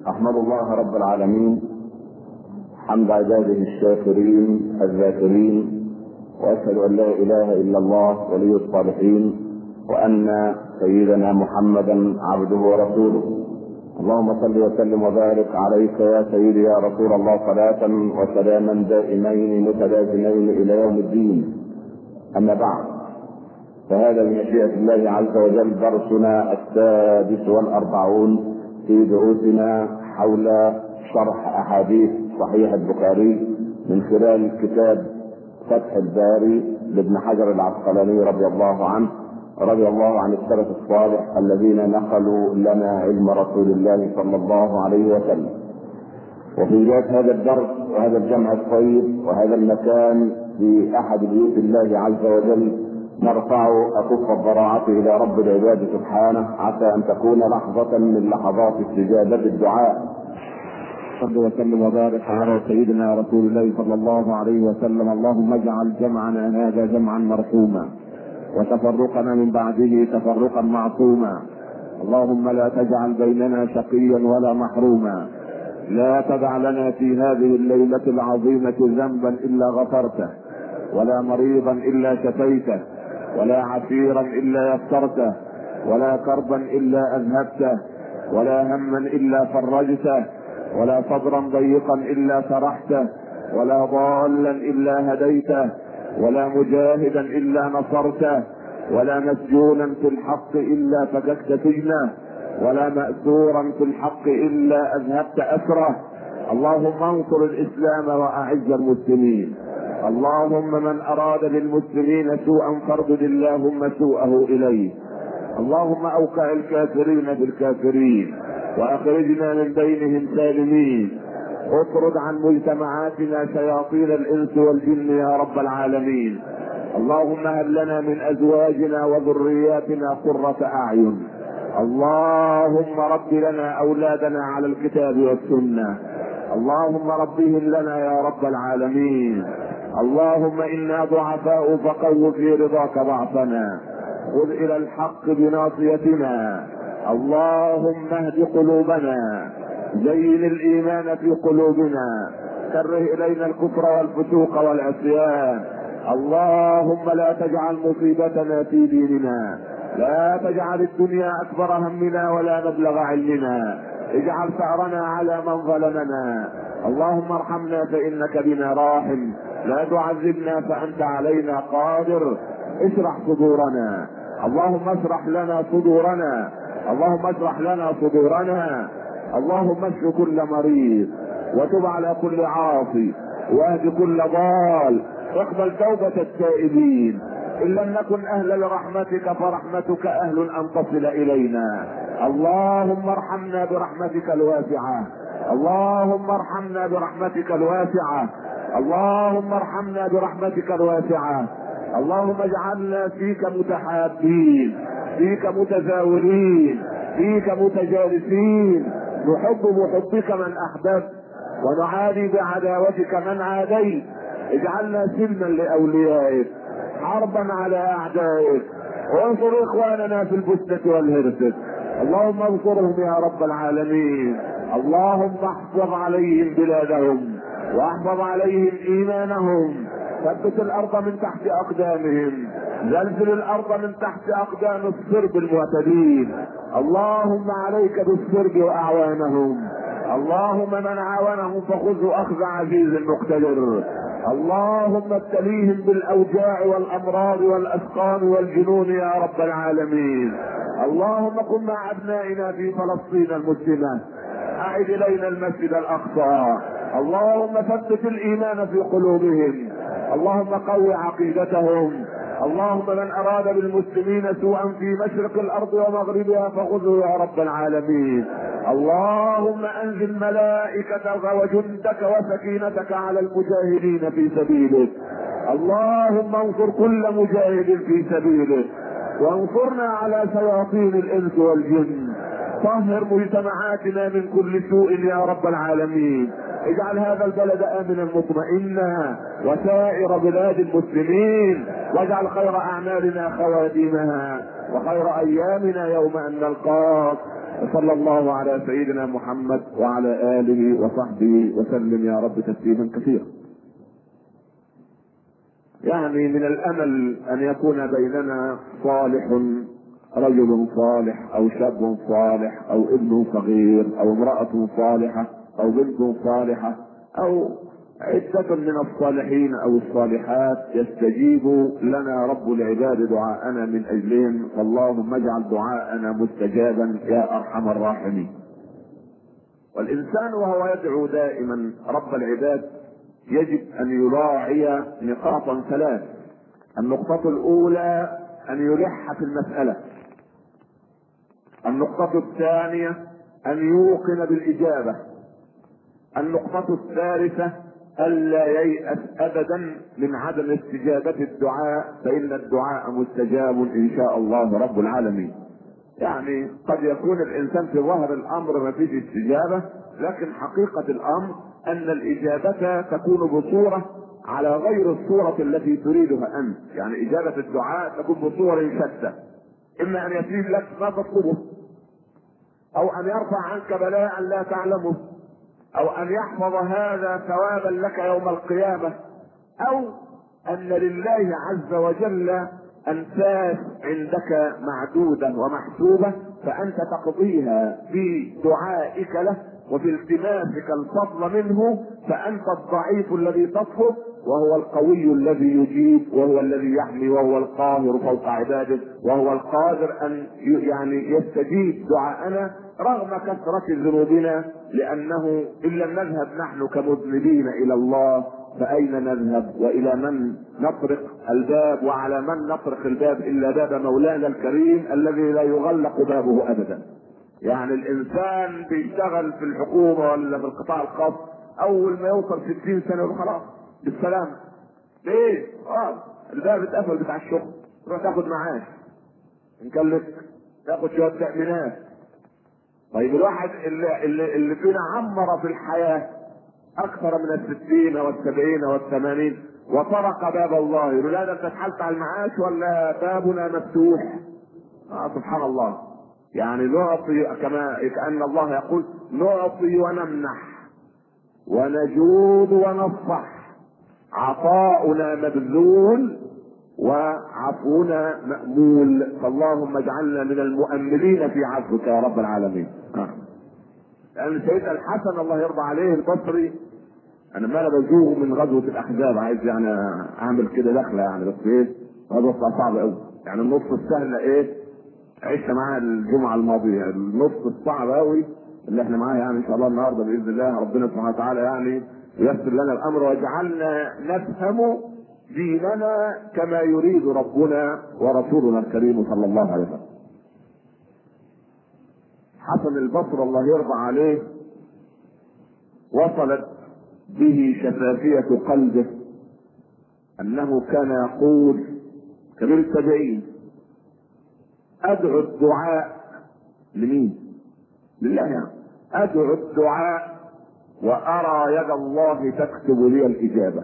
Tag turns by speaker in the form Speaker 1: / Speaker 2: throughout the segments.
Speaker 1: أحمد الله رب العالمين حمد عباده الشاكرين الذاكرين، وأشهد أن لا إله إلا الله ولي الصالحين، وأن سيدنا محمدا عبده ورسوله. اللهم صل وسلم وبارك عليك يا سيدي يا رسول الله، صلاة وسلاما دائمين متلازمين إلى يوم الدين. أما بعد، فهذا بمشيئة الله عز وجل درسنا 46 في دروسنا حول شرح أحاديث صحيح البخاري من خلال كتاب فتح الباري لابن حجر العسقلاني رضي الله عنه، رضي الله عن السلف الصالح الذين نقلوا لنا علم رسول الله صلى الله عليه وسلم. وفي بداية هذا الدرس وهذا الجمع الطيب وهذا المكان في أحد بيوت الله عز وجل نرفع أكف الضراعة إلى رب العباد سبحانه، عسى أن تكون لحظة من لحظات استجابة الدعاء. صل وسلم وبارك على سيدنا رسول الله صلى الله عليه وسلم. اللهم اجعل جمعنا هذا جمعا مرحوما، وتفرقنا من بعده تفرقا معصوما. اللهم لا تجعل بيننا شقيا ولا محروما. لا تدع لنا في هذه الليلة العظيمة ذنبا إلا غفرته، ولا مريضا إلا شفيته، ولا عسيرا إلا يسرته، ولا كربا إلا أذهبته، ولا هما إلا فرجته، ولا صدرا ضيقا إلا شرحته، ولا ضالا إلا هديته، ولا مجاهدا إلا نصرته، ولا مسجونا في الحق إلا فككت سجنه، ولا مأسورا في الحق إلا أذهبت أسره. اللهم انصر الإسلام وأعز المسلمين. اللهم من أراد بالمسلمين سوءا فاردد اللهم سوءه إليه. اللهم أوقع الكافرين بالكافرين وأخرجنا من بينهم سالمين. اطرد عن مجتمعاتنا شياطين الإنس والجن يا رب العالمين. اللهم هب لنا من أزواجنا وذرياتنا قرة أعين. اللهم رب لنا أولادنا على الكتاب والسنة. اللهم ربهم لنا يا رب العالمين. اللهم إنا ضعفاء فقو في رضاك ضعفنا، خذ إلى الحق بناصيتنا. اللهم اهد قلوبنا، زين الإيمان في قلوبنا، كره إلينا الكفر والفسوق والعصيان. اللهم لا تجعل مصيبتنا في ديننا، لا تجعل الدنيا أكبر همنا ولا مبلغ علمنا، اجعل ثأرنا على من ظلمنا. اللهم ارحمنا فإنك بنا راحم، لا تعذبنا فأنت علينا قادر. اشرح صدورنا، اللهم اشرح لنا صدورنا، اللهم اشرح لنا صدورنا. اللهم اشف كل مريض، وتب على كل عاصي، واهد كل ضال، واقبل توبة التائبين. إن لم نكن أهلا لرحمتك فرحمتك أهل أن تصل إلينا. اللهم ارحمنا برحمتك الواسعة، اللهم ارحمنا برحمتك الواسعة، اللهم ارحمنا برحمتك الواسعة. اللهم اجعلنا فيك متحابين، فيك متزاورين، فيك متجالسين، نحب بحبك من أحببت ونعادي بعداوتك من عاديت. اجعلنا سلما لأوليائك، حربا على أعدائك، وانصر إخواننا في البسنة والهرسك. اللهم انصرهم يا رب العالمين. اللهم احفظ عليهم بلادهم، واحفظ عليهم إيمانهم، ثبت الأرض من تحت أقدامهم، زلزل الأرض من تحت أقدام الصرب المعتدين. اللهم عليك بالصرب وأعوانهم. اللهم من عاونهم فخذه أخذ عزيز مقتدر. اللهم ابتليهم بالأوجاع والأمراض والأسقام والجنون يا رب العالمين. اللهم كن مع أبنائنا في فلسطين المسلمة، أعد إلينا المسجد الأقصى. اللهم ثبت الإيمان في قلوبهم، اللهم قو عقيدتهم. اللهم من أراد بالمسلمين سوءا في مشرق الأرض ومغربها فخذه يا رب العالمين. اللهم أنزل ملائكتك وجندك وسكينتك على المجاهدين في سبيلك. اللهم انصر كل مجاهد في سبيلك، وانصرنا على شياطين الإنس والجن. طهر مجتمعاتنا من كل سوء يا رب العالمين. اجعل هذا البلد آمنا مطمئنا وسائر بلاد المسلمين، واجعل خير أعمالنا خواتيمها وخير أيامنا يوم أن نلقاك. صلى الله على سيدنا محمد وعلى آله وصحبه وسلم يا رب تسليما كثيرا. يعني من الأمل أن يكون بيننا صالح، رجل صالح أو شاب صالح أو ابن صغير أو امرأة صالحة أو بنت صالحة أو عدة من الصالحين أو الصالحات يستجيب لنا رب العباد دعاءنا من أجلهم، فاللهم اجعل دعاءنا مستجابا يا أرحم الراحمين. والإنسان وهو يدعو دائما رب العباد يجب أن يراعي نقاطا ثلاث. النقطة الأولى أن يلح في المسألة. النقطة الثانية أن يوقن بالإجابة. النقطة الثالثة ألا ييأس أبدا من عدم استجابة الدعاء، فإن الدعاء مستجاب إن شاء الله رب العالمين. يعني قد يكون الإنسان في ظاهر الأمر ما فيش استجابة، لكن حقيقة الأمر أن الإجابة تكون بصورة على غير الصورة التي تريدها أنت. يعني إجابة الدعاء تكون بصور شتى، إما أن يسير لك ما تطلبه، أو أن يرفع عنك بلاء لا تعلمه، او ان يحفظ هذا ثوابا لك يوم القيامة، او ان لله عز وجل انفاس عندك معدودة ومحسوبة فانت تقضيها في دعائك له وفي التماسك الفضل منه، فانت الضعيف الذي تطلب وهو القوي الذي يجيب، وهو الذي يحمي، وهو القاهر فوق عباده، وهو القادر ان يعني يستجيب دعاءنا رغم كثرة ذنوبنا. لانه ان لم نذهب نحن كمذنبين الى الله فاين نذهب والى من نطرق الباب؟ وعلى من نطرق الباب الا باب مولانا الكريم الذي لا يغلق بابه ابدا. يعني الانسان بيشتغل في الحكومة ولا في القطاع الخاص، اول ما يوصل 60 سنة خلاص بالسلام. ليه؟ الباب اتقفل بتاع الشغل، تروح تاخد معاش ان كان لك، تاخد شوية تأمينات. طيب الواحد اللي فينا عمر في الحياة اكثر من 60 و70 و80 وطرق باب الله، يقول لا ده انت اتحلت على المعاش ولا بابنا مفتوح؟ سبحان الله. يعني نعطي كأن الله يقول نعطي ونمنح ونجود ونصفح، عطاؤنا مبذول وعفونا مأمول، فاللهم اجعلنا من المؤملين في عفوك يا رب العالمين. لأن سيدنا الحسن الله يرضى عليه البصري، أنا ما بزوغ من غزوة الأحزاب، عايز يعني أعمل كده دخلة يعني، بس إيه غزوة صعبة أوي. يعني النص السهل إيه عشت معاه الجمعة الماضية، النص الصعب أوي اللي احنا معاه يعني ان شاء الله النهارده باذن الله ربنا سبحانه وتعالى يعني ييسر لنا الامر ويجعلنا نفهم ديننا كما يريد ربنا ورسولنا الكريم صلى الله عليه وسلم. حسن البصري الله يرضى عليه وصلت به شفافية قلبه انه كان يقول كبير التابعين: ادعو الدعاء لمين؟ لله يعني. ادعو الدعاء وارى يد الله تكتب لي الاجابه.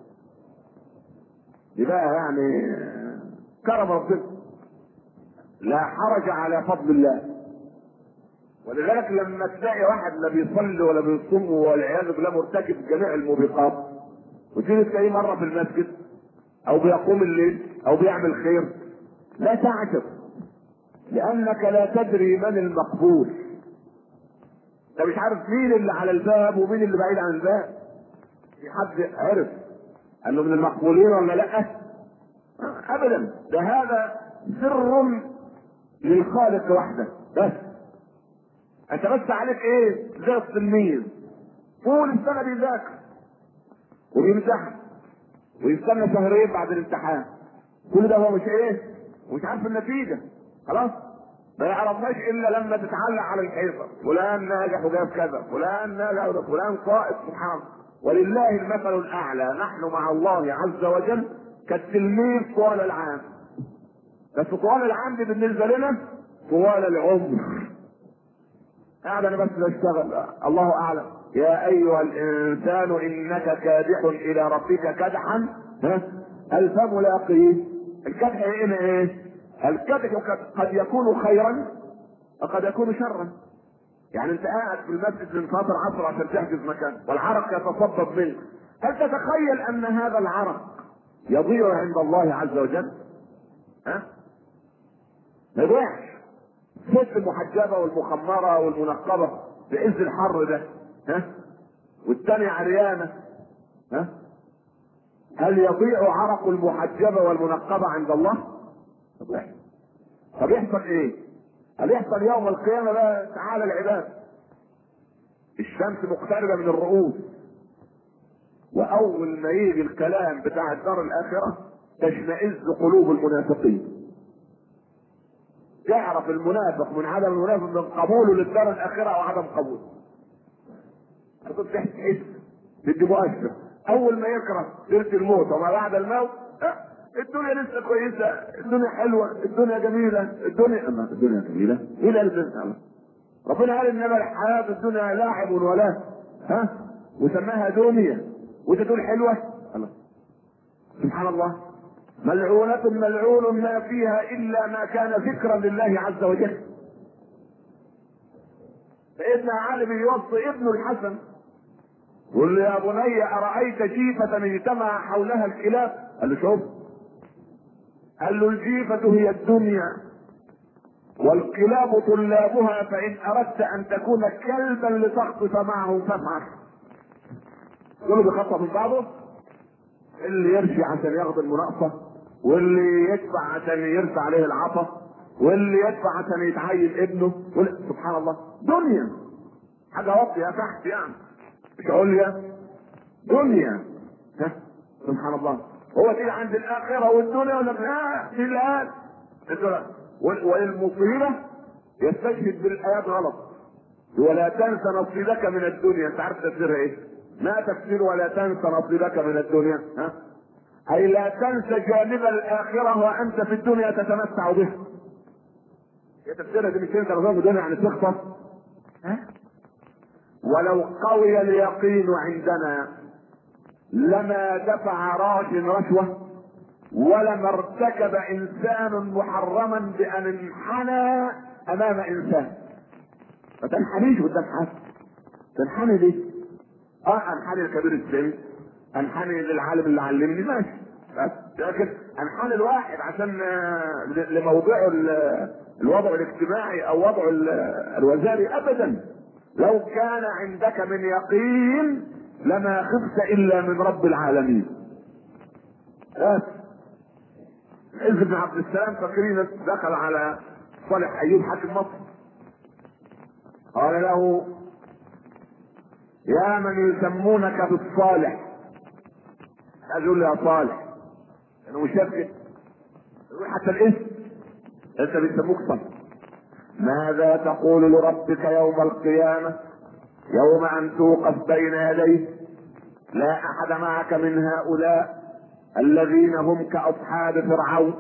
Speaker 1: يبقى يعني كرم ربنا، لا حرج على فضل الله. ولذلك لما تلاقي واحد لا بيصلي ولا بيصوم والعياذ بالله مرتكب جميع الموبقات، وتيجي تلاقيه مره في المسجد او بيقوم الليل او بيعمل خير، لا تعجب، لانك لا تدري من المقبول. انت مش عارف مين اللي على الباب ومين اللي بعيد عن الباب. في حد عرف انه من المقبولين ولا لا؟ ابدا. ده هذا سر للخالق وحده بس. انت بس عليك ايه؟ زي التلميذ طول السنه بيذاكر وبيمتحن ويستنى شهرين بعد الامتحان، كل ده هو مش ايه؟ ومش عارف النتيجه. خلاص ما يعرفهاش الا لما تتعلق على الحيطه، فلان ناجح وجاب كذا، فلان ناجح وجاب فلان قائد. سبحان الله، ولله المثل الاعلى. نحن مع الله عز وجل كالتلميذ طوال العام، بس طوال العام دي بالنسبه لنا طوال العمر. قاعد انا بس بشتغل، الله اعلم. يا ايها الانسان انك كادح الى ربك كدحا هل فملاقيه. الكدح هنا ايه؟ الكدح قد يكون خيرا وقد يكون شرا. يعني انت قاعد في المسجد من فتره عصر عشان تحجز مكان والعرق يتصبب منك، هل تتخيل ان هذا العرق يضيع عند الله عز وجل؟ ها؟ ما يضيعش. الست المحجبه والمخمره والمنقبه في عز الحر ده، ها؟ والثانيه عريانه، ها؟ هل يضيع عرق المحجبه والمنقبه عند الله؟ يضيع. طب يحصل ايه؟ هل يحصل يوم القيامه بقى تعالى العباد، الشمس مقتربه من الرؤوس، واول ما يجي الكلام بتاع الدار الاخره تشمئز قلوب المنافقين. يعرف المنافق من عدم المنافق من قبوله للدار الاخره او عدم قبوله. هتقول تحس بدي مؤشر اول ما يكره سيره الموت وما بعد الموت، الدنيا لسه كويسه، الدنيا حلوه، الدنيا جميله، الدنيا جميله. ايه اللي قال؟ ربنا قال انما الحياه الدنيا لاعب ولا، ها؟ وسماها دنيا وانت تقول حلوه. الله سبحان الله. ملعونة ملعون ما فيها الا ما كان ذكرا لله عز وجل. سيدنا علي بيوصي ابنه الحسن يقول له يا بني ارايت جيفة اجتمع حولها الكلاب؟ قال له شوف، قال له الجيفة هي الدنيا والكلاب طلابها، فان اردت ان تكون كلبا لتخطف معهم فافعل. كله بيخطف من بعضه، اللي يرشي عشان ياخد المناقصه، واللي يدفع عشان يرفع عليه العطا، واللي يدفع عشان يتعين ابنه، سبحان الله. دنيا حاجه واطيه تحت يعني، مش عليا، دنيا. ها سبحان الله. هو تيجي عند الاخره والدنيا ولا لا؟ في الان والمصيبه يستشهد بالايات غلط. ولا تنس نصيبك من الدنيا، انت عارف تفسيرها ايه؟ ما تفسير ولا تنس نصيبك من الدنيا؟ ها؟ اي لا تنس جانب الاخره وانت في الدنيا تتمتع بها. هي تفسيرها دي مش انت نظام الدنيا يعني تخطف. ها؟ ولو قوي اليقين عندنا لما دفع راج رشوه، ولما ارتكب انسان محرما بان انحنى امام انسان. ما تنحنيش قدام حد، تنحني ليه؟ انحني لكبير السن، انحني للعالم اللي علمني، ماشي، لكن انحني الواحد عشان لموضوع الوضع الاجتماعي او وضع الوزاري ابدا. لو كان عندك من يقين لما خفت الا من رب العالمين. عز بن عبد السلام فاكرين دخل على صالح ايوب حاكم مصر، قال له يا من يسمونك بالصالح. اقول له يا صالح انه مش يبكي حتى الاسم، انت بيسموك صالح. ماذا تقول لربك يوم القيامة يوم ان توقف بين يديه لا احد معك من هؤلاء الذين هم كاصحاب فرعون،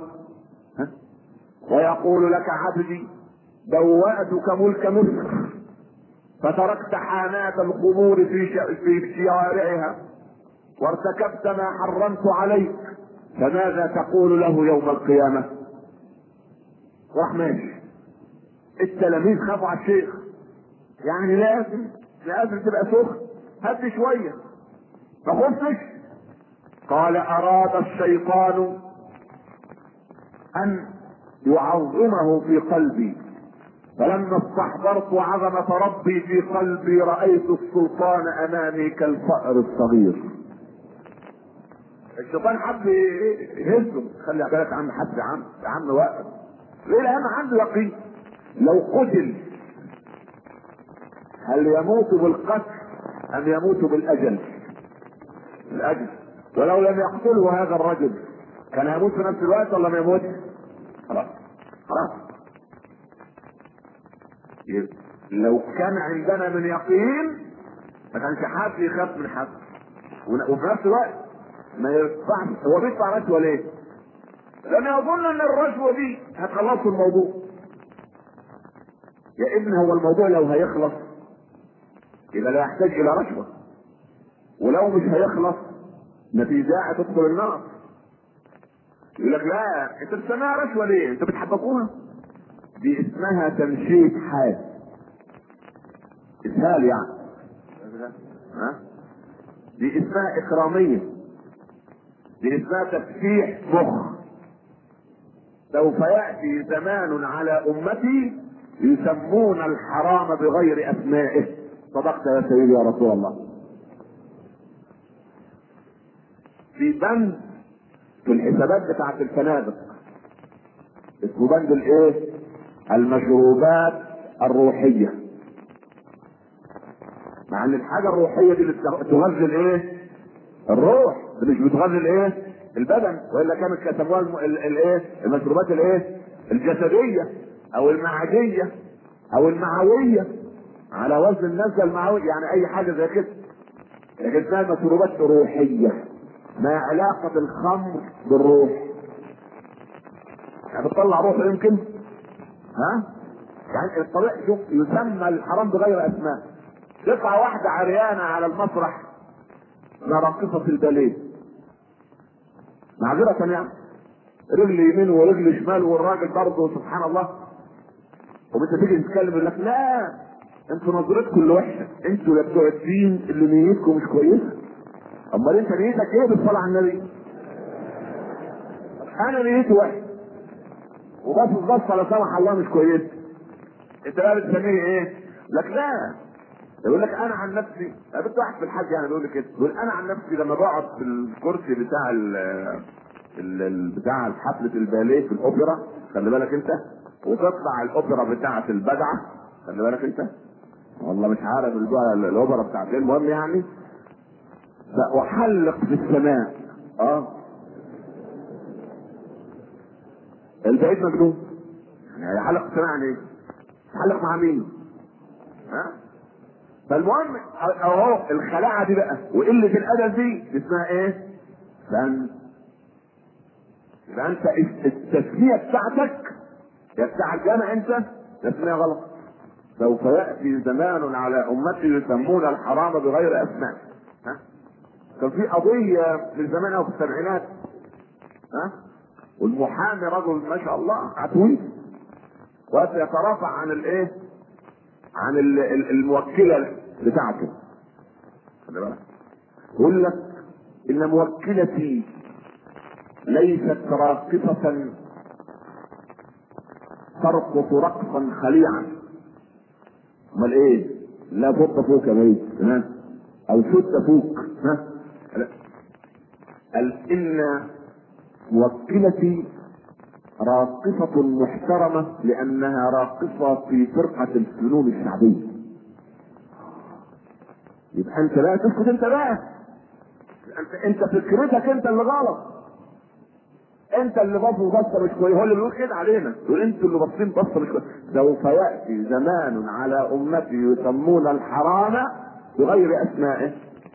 Speaker 1: ويقول لك عبدي بوأتك ملك مصر فتركت حانات الخمور في شوارعها وارتكبت ما حرمت عليك، فماذا تقول له يوم القيامة؟ راح ماشي. التلاميذ خافوا على الشيخ، يعني لازم تبقى سخن، هد شوية، ما خفتش. قال اراد الشيطان ان يعظمه في قلبي، فلما استحضرت عظمة ربي في قلبي رأيت السلطان امامي كالفأر الصغير. الشيطان حب يهزه، خلي بالك يا عم، حد يا عم واقف ليه؟ لان عنده يقين لو قتل هل يموت بالقتل ام يموت بالاجل؟ الاجل. ولو لم يقتله هذا الرجل كان يموت في نفس الوقت ولا ما يموت؟ خلاص. لو كان عندنا من يقين ما كانش حد يخاف من حد، وفي نفس الوقت ما يدفعش. هو بيدفع رشوه ليه؟ لان يظن ان الرشوه دي هتخلصوا الموضوع. يا ابني هو الموضوع لو هيخلص يبقى لا يحتاج الى رشوه، ولو مش هيخلص ما في داعي تدخل النار. يقول لك لا انت بتسميها رشوه ليه؟ انت بتحبكوها؟ دي اسمها تمشيط حاد. اسهال يعني. ها؟ دي اسمها اكراميه، دي اسمها تفتيح مخ. سوف ياتي زمان على امتي يسمون الحرام بغير اسمائه. صدقت يا سيدي يا رسول الله. في بند في الحسابات بتاعت الفنادق اسمه بند الايه؟ المشروبات الروحيه. مع ان الحاجه الروحيه دي اللي تغذي الايه؟ الروح، مش بتغذي الايه؟ البدن، والا كانت كتبوها الايه؟ المشروبات الايه؟ الجسديه او المعديه او المعويه، على وزن النزله المعويه، يعني اي حاجه زي كده. لكن اسمها مشروبات روحيه. ما علاقه الخمر بالروح؟ يعني بتطلع روح يمكن؟ ها؟ يعني الطبيعي شوف يسمى الحرام بغير اسماء. تطلع واحده عريانه على المسرح راقصه الباليه، معذره يعني، رجل يمين ورجل شمال، والراجل برضه سبحان الله، وانت تيجي تتكلم يقول لك لا انتوا نظرتكم اللي وحشه، انتوا يا بتوع الدين اللي نيتكم مش كويسه. امال انت نيتك ايه بالصلاه على النبي؟ انا نيتي وحشه وبس لا سمح الله مش كويسه، انت بقى بتسميه ايه؟ لك لا، يقول لك انا عن نفسي، قابلت واحد في الحج يعني بيقول لي كده، يقول انا عن نفسي لما بقعد في الكرسي بتاع بتاع حفله الباليه في الاوبرا، خلي بالك انت، وتطلع الاوبرا بتاعه البدعه، خلي بالك انت، والله مش عارف الاوبرا بتاعت ايه، المهم يعني، واحلق في السماء. البعيد مجنون يعني، يحلق في السماء يعني ايه؟ يحلق مع مين؟ ها؟ فالمهم اهو الخلاعه دي بقى وقله الادب دي اسمها ايه؟ يبقى انت التسميه بتاعتك يا بتاع الجامع انت تسميه غلط. سوف ياتي زمان على امتي يسمون الحرام بغير اسماء. ها؟ كان في قضيه من زمان او في السبعينات، ها؟ والمحامي رجل ما شاء الله عتوي، وسيترافع عن الايه؟ عن الموكله بتاعته. خلي بالك، يقول لك ان موكلتي ليست راقصة ترقص رقصا خليعا. امال ايه؟ لا فوق فوق يا بيت، ها؟ او ست فوق، ها؟ قال ان موكلتي راقصة محترمة لانها راقصة في فرقة الفنون الشعبية. يبقى انت بقى تسكت، انت بقى انت فكرتك انت اللي غلط، انت اللي بصوا بصه مش كويس. هو اللي بيقول كده علينا، يقول انتوا اللي باصين بصه مش كويس. سوف ياتي زمان على امتي يسمون الحرام بغير اسمائه.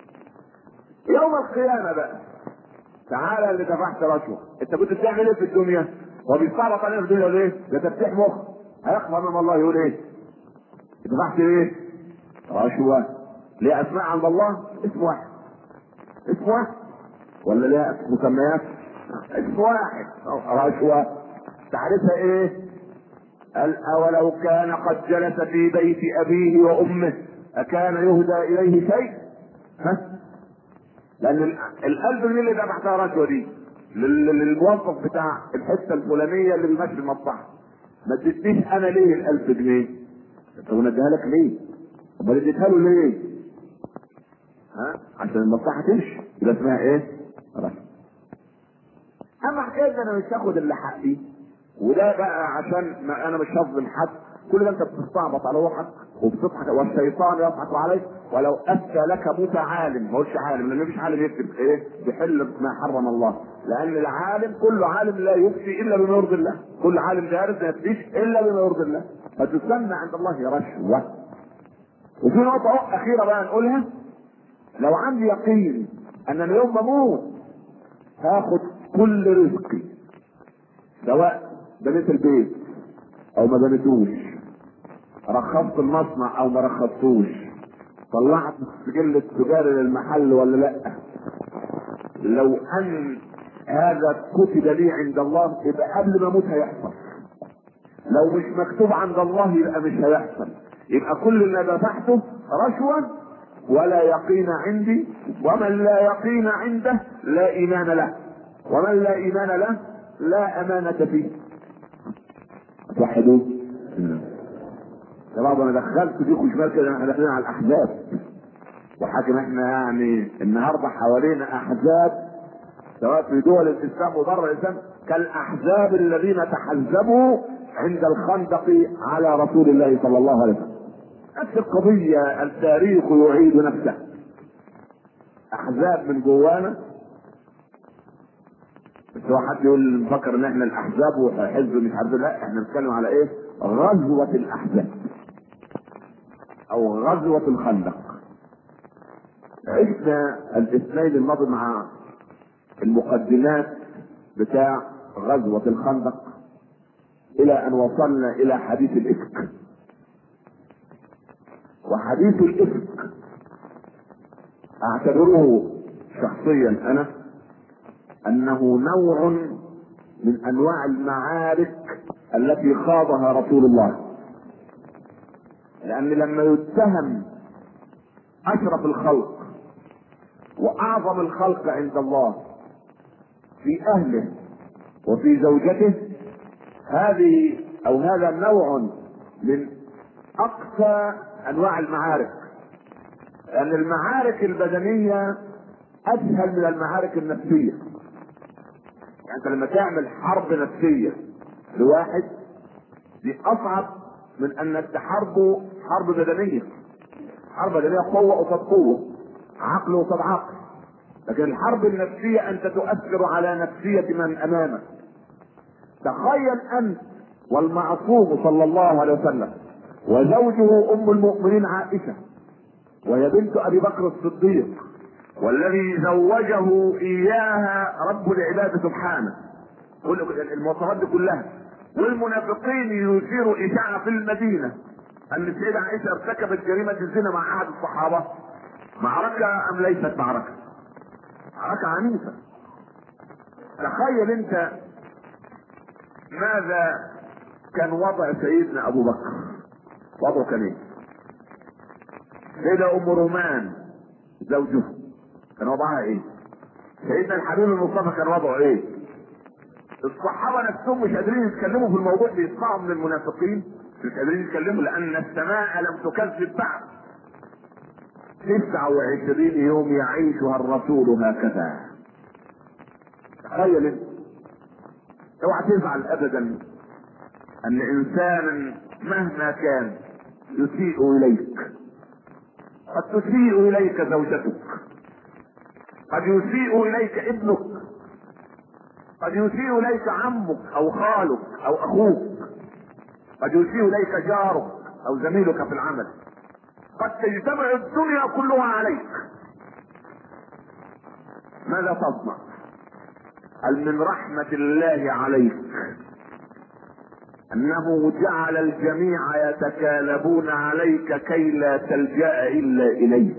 Speaker 1: يوم القيامه بقى تعالى اللي دفعت رشوه، انت كنت بتعمل ايه في الدنيا؟ هو بيستعبط علينا في الدنيا ليه؟ ده تفتح مخ، هيخفى امام الله يقول ايه؟ دفعت ايه؟ رشوه. ليه اسماء عند الله؟ اسم واحد، اسم واحد، ولا ليها مسميات؟ اسم واحد، رشوة. تعرفها ايه؟ قال اولو كان قد جلس في بيت ابيه وامه اكان يهدى اليه شيء؟ ها؟ لان القلب من اللي دفعتها رشوة دي للموظف بتاع الحته الفلانيه اللي بيمشي المصلحه، ما اديتنيش انا ليه ال1000 جنيه؟ انت اديها لك ليه؟ امال اديتها له ليه؟ ها؟ عشان المصلحه تمشي، يبقى اسمها ايه؟ رشوة. اما حكايه انا مش هاخد اللي حقي، وده بقى عشان ما انا مش هظلم حد، كل ده انت بتستعبط على روحك وبتضحك، والشيطان يضحك عليك. ولو افتى لك متعالم، ما قلتش عالم لان مفيش عالم يكتب ايه؟ بيحل ما حرم الله، لان العالم كل عالم لا يفتي الا بما يرضي الله، كل عالم دارس ما يفتيش الا بما يرضي الله، فتسمى عند الله رشوه. وفي نقطه اخيره بقى نقولها، لو عندي يقين ان انا يوم ما اموت هاخد كل رزقي، سواء بنيت البيت او ما بنيتوش، رخصت المصنع او ما رخصتوش، طلعت سجل التجاري للمحل ولا لا، لو ان هذا كتب لي عند الله يبقى قبل ما اموت هيحصل، لو مش مكتوب عند الله يبقى مش هيحصل. يبقى كل اللي دفعته رشوة ولا يقين عندي، ومن لا يقين عنده لا ايمان له، ومن لا ايمان له لا امانة فيه. توحدوا يا بعض. انا دخلت فيكم شمال كده، احنا داخلين على الاحزاب، وحاكم احنا يعني النهارده حوالينا احزاب سواء في دول الاسلام وبره الاسلام كالاحزاب الذين تحزبوا عند الخندق على رسول الله صلى الله عليه وسلم. نفس القضية، التاريخ يعيد نفسه. احزاب من جوانا، بس هو حد يقول مفكر ان احنا الاحزاب وحزب مش عارف، لا احنا بنتكلم على ايه؟ غزوة الاحزاب او غزوة الخندق. عشنا الاثنين الماضي مع المقدمات بتاع غزوة الخندق الى ان وصلنا الى حديث الافك. وحديث الافك اعتبره شخصيا انا انه نوع من انواع المعارك التي خاضها رسول الله. لان لما يتهم اشرف الخلق واعظم الخلق عند الله في اهله وفي زوجته، هذه او هذا نوع من اقصى انواع المعارك. لان المعارك البدنية اسهل من المعارك النفسية. يعني انت لما تعمل حرب نفسية لواحد دي اصعب من انك تحاربه حرب بدنية. حرب بدنية قوة قصاد قوة، عقل قصاد عقل. لكن الحرب النفسية انت تؤثر على نفسية من امامك. تخيل انت والمعصوم صلى الله عليه وسلم وزوجه ام المؤمنين عائشة، وهي بنت ابي بكر الصديق، والذي زوجه اياها رب العباد سبحانه، المواصفات دي كلها. والمنافقين يثيروا اشاعة في المدينة ان السيدة عائشة ارتكبت جريمة الزنا مع احد الصحابة. معركة ام ليست معركة؟ معركة عنيفة. تخيل انت ماذا كان وضع سيدنا ابو بكر. وضعه كان ايه؟ سيدة ام رومان زوجه كان وضعها ايه؟ سيدنا الحبيب المصطفى كان وضعه ايه؟ الصحابة نفسهم مش قادرين يتكلموا في الموضوع، بيسمعوا من المنافقين مش قادرين يتكلموا لان السماء لم تكذب بعد. 29 يوم يعيشها الرسول هكذا. تخيل انت. اوعى تزعل ابدا ان انسانا مهما كان يسيء اليك. قد تسيء اليك زوجتك، قد يسيء اليك ابنك، قد يسيء اليك عمك او خالك او اخوك، قد يسيء اليك جارك او زميلك في العمل. قد تجتمع الدنيا كلها عليك. ماذا تصنع؟ هل من رحمة الله عليك انه جعل الجميع يتكالبون عليك كي لا تلجأ الا اليه.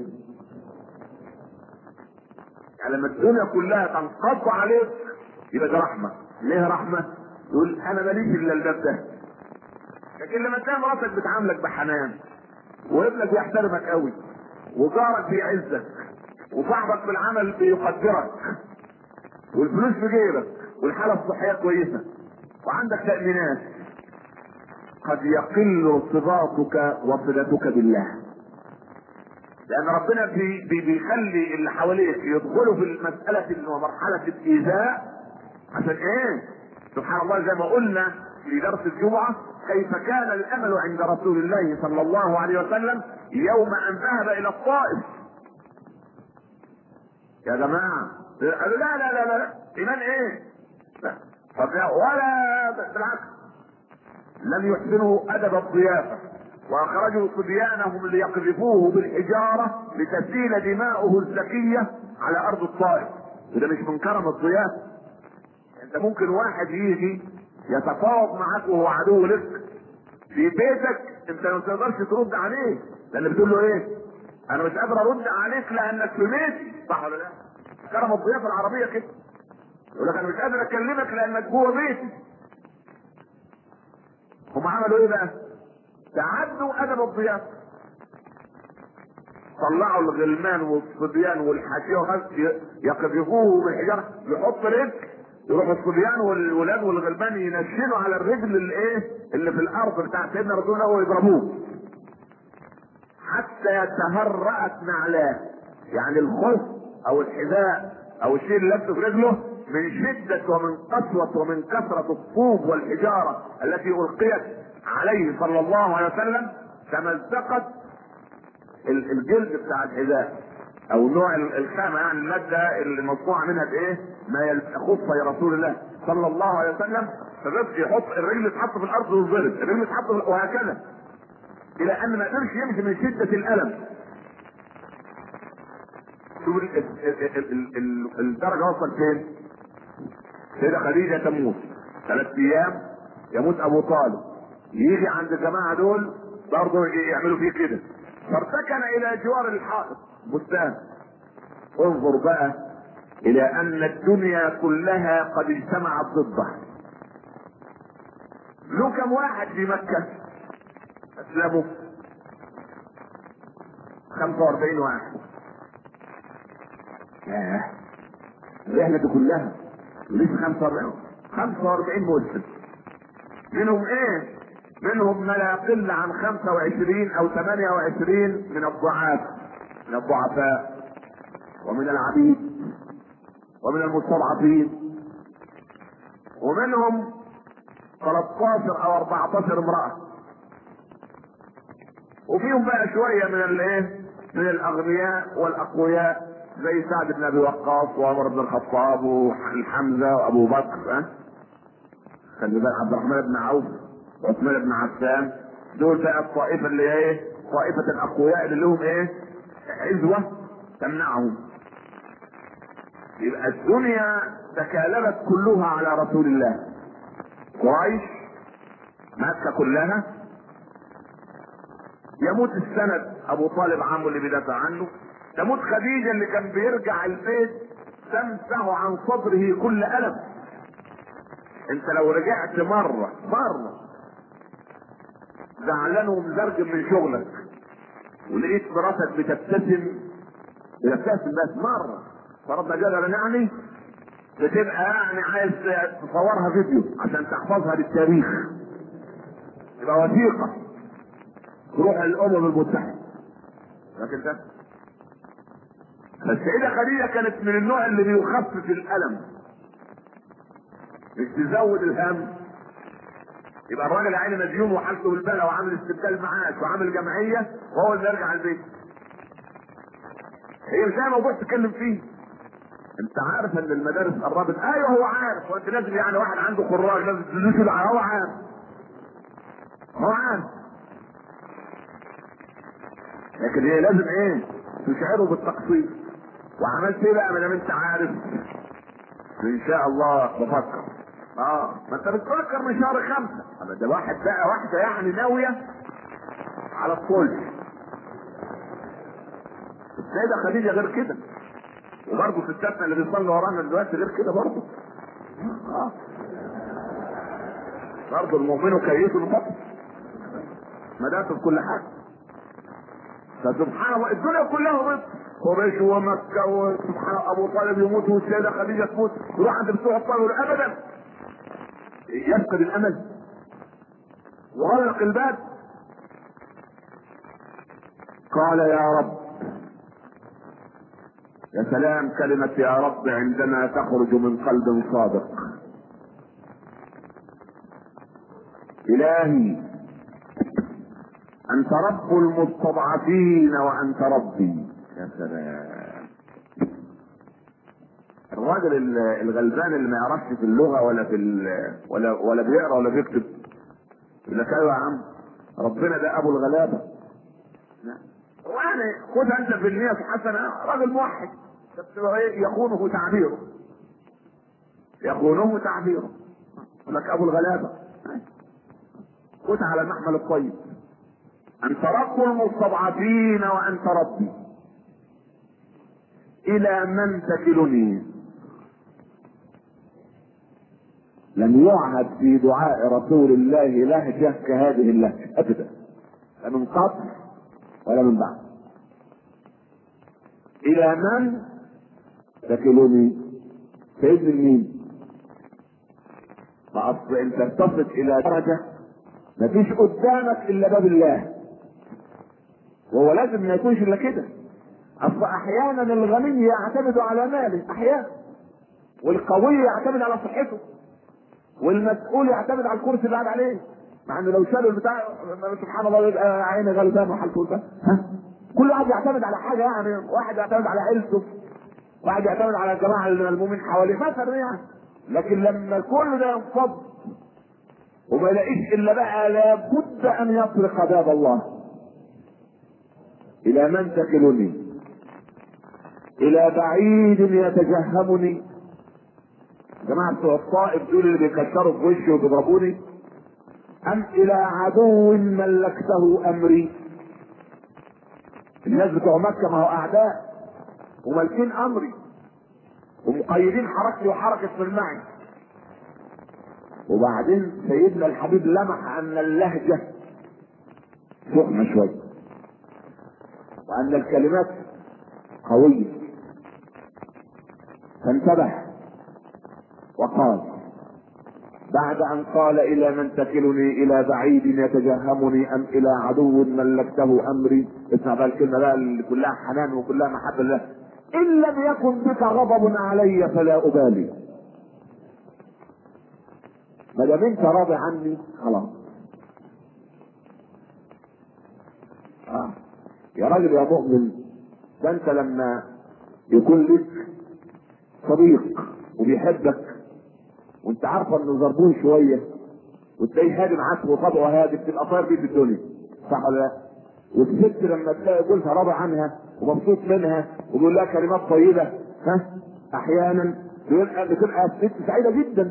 Speaker 1: يعني لما الدنيا كلها تنقض عليك يبقى ده رحمة. ليه رحمة؟ يقول انا ماليش الا الباب ده. لكن لما تلاقي مراتك بتعاملك بحنان، وابنك بيحترمك قوي، وجارك بيعزك، وصاحبك في العمل بيقدرك، والفلوس في جيبك، والحالة الصحية كويسة، وعندك تأمينات، قد يقل ارتباطك وصلتك بالله. لأن ربنا بيخلي اللي حواليك يدخلوا في المسألة ومرحلة الإيذاء. عشان إيه؟ سبحان الله، زي ما قلنا في درس الجمعة، كيف كان الأمل عند رسول الله صلى الله عليه وسلم يوم أن ذهب إلى الطائف. يا جماعة قالوا لا لا لا لا إيمان إيه؟ لا. طب ولا بالعكس، لم يحسنوا أدب الضيافة، واخرجوا صبيانهم ليقذفوه بالحجارة لتسيل دماؤه الزكية على ارض الطائف. وده مش من كرم الضيافة. انت ممكن واحد يجي يتفاوض معاك وهو عدو لك في بيتك، انت ما تقدرش ترد عليه، لان بتقول له ايه؟ انا مش قادر ارد عليك لانك في بيتي، صح ولا لا؟ كرم الضيافة العربية كده، يقول لك انا مش قادر اكلمك لانك جوه بيتي. هم عملوا ايه بقى؟ تعدوا ادب الضيافة.
Speaker 2: طلعوا الغلمان والصبيان والحاشيه يقذفوه بالحجاره، يحط رجل، يروح الصبيان والولاد والغلمان ينشنوا على الرجل اللي في الارض بتاع سيدنا رسول الله ويضربوه حتى يتهرأت نعلاه، يعني الخف او الحذاء او الشيء اللي لابسه في رجله من شدة ومن قسوة ومن كثرة الطوب والحجارة التي ألقيت عليه صلى الله عليه وسلم تمزقت الجلد بتاع الحذاء او نوع الخامة، يعني المادة اللي مصنوعة منها بايه ما خفة رسول الله صلى الله عليه وسلم. فبس يحط الرجل تحط في الارض ويضرب، الرجل تحط وهكذا الى ان ما قدرش يمشي من شدة الالم. شوف الدرجة وصل فين. سيدة خديجة تموت 3 ايام، يموت ابو طالب، يجي عند الجماعة دول برضه يعملوا فيه كده، فارتكن الى جوار الحائط بستان. انظر بقى الى ان الدنيا كلها قد اجتمعت ضده. له كم واحد في مكة اسلموا؟ 45 واحد. الرحلة دي كلها لسه 45 مسلم، منهم ايه؟ منهم ما لا يقل عن 25 او 28 من الضعفاء ومن العبيد ومن المستضعفين، ومنهم 13 او 14 امرأة، وفيهم بقى شوية من الاغنياء والاقوياء زي سعد بن ابي وقاص وعمر بن الخطاب وحمزة وابو بكر، خلي بالك عبد الرحمن بن عوف وعثمان بن عفان. دول بقى الطائفة اللي طائفة الاقوياء اللي لهم عزوة تمنعهم. يبقى الدنيا تكالبت كلها على رسول الله. قريش مكة كلها، يموت السند ابو طالب عمه اللي بيدافع عنه، تموت خديجة اللي كان بيرجع البيت تمسح عن صدره كل ألم. انت لو رجعت مرة زعلان ومزرجم من شغلك ولقيت مراتك بتبتسم بس مرة فرضنا جدلا، يعني بتبقى يعني عايز تصورها فيديو عشان تحفظها للتاريخ، يبقى وثيقة تروح الامم المتحدة. لكن ده السيدة خديجة كانت من النوع اللي بيخفف الألم مش تزود الهم. يبقى الراجل عيني مديون وحالته بالبلع وعامل استبدال معاش وعامل جمعية وهو اللي يرجع البيت. هي مش موضوع تتكلم فيه. انت عارف ان المدارس قربت؟ ايوه هو عارف، وانت لازم يعني واحد عنده خراج لازم تدوس له، هو عارف لكن هي لازم تشعره بالتقصير. وعملت ايه بقى ما دام انت عارف؟ ان شاء الله بفكر. ما انت بتفكر من شهر 5. ده واحدة يعني ناوية على الطول. السيدة خديجة غير كده، وبرضه ستاتنا اللي بيصلوا ورانا دلوقتي غير كده برضه. برضه المؤمن كيس البطن مدافع في كل حاجة. فسبحان الله الدنيا كلها بيض، قريش ومكة وسبحان ابو طالب يموت والسيدة خديجة تموت، يروح عند بتوع الطاهر ابدا يفقد الامل وغلق الباب. قال يا رب، يا سلام كلمة يا رب عندما تخرج من قلب صادق. الهي انت رب المستضعفين وانت ربي. يا سلام. الراجل الغلبان اللي ما يعرفش في اللغة ولا بيقرا ولا بيكتب يقول لك ايوه يا عم ربنا ده ابو الغلابة. يعني خدها انت في النية حسنة، راجل موحد يخونه تعبيره يقول لك ابو الغلابة. خدها على المحمل الطيب. انت رب المستضعفين وانت ربي، الى من تكلني؟ لم يعهد في دعاء رسول الله لهجة كهذه اللهجة ابدا، لا من قبل ولا من بعد.
Speaker 1: الى من تكلني؟ سيدنا مين؟ فاصل انت تصل الى درجه مفيش قدامك الا باب الله، وهو لازم ما يكونش الا كده. اصل احيانا الغني يعتمد على ماله احيانا، والقوي يعتمد على صحته، والمسؤول يعتمد على الكرسي اللي قاعد عليه، مع انه لو شالوا البتاع سبحان الله يبقى عيني غلبان وحالته ده. كل واحد يعتمد على حاجه، يعني واحد يعتمد على عيلته، واحد يعتمد على الجماعه الملمومين حواليه مثلا يعني. لكن لما كل ده ينفض وما يلاقيش الا بقى لابد ان يطرق باب الله. الى من تكلني؟ الى بعيد يتجهمني. جماعة بتوع الطائف دول اللي بيكسروا في وشي وبيضربوني، ام الى عدو ملكته امري. الناس بتوع مكة ما هو اعداء ومالكين امري ومقيدين حركتي وحركة من معي. وبعدين سيدنا الحبيب لمح ان اللهجة سخنة شوية وان الكلمات قوية، فانتبه وقال بعد ان قال الى من تكلني الى بعيد يتجهمني ام الى عدو ملكته امري. اسمع بقى الكلمة بقى اللي كلها حنان وكلها محبة لله. ان لم يكن بك غضب علي فلا ابالي. ما دام انت راضي عني خلاص. يا راجل يا مؤمن، ده انت لما يكون لك صديق وبيحبك وانت عارفه انه زربون شويه وتلاقيه هادي معاك وطبعه هادي، بتبقى طاير بيه في الدنيا، صح ولا لا؟ والست لما تلاقي جوزها راضي عنها ومبسوط منها وبيقول لها كلمات طيبه، احيانا بتبقى الست سعيده جدا.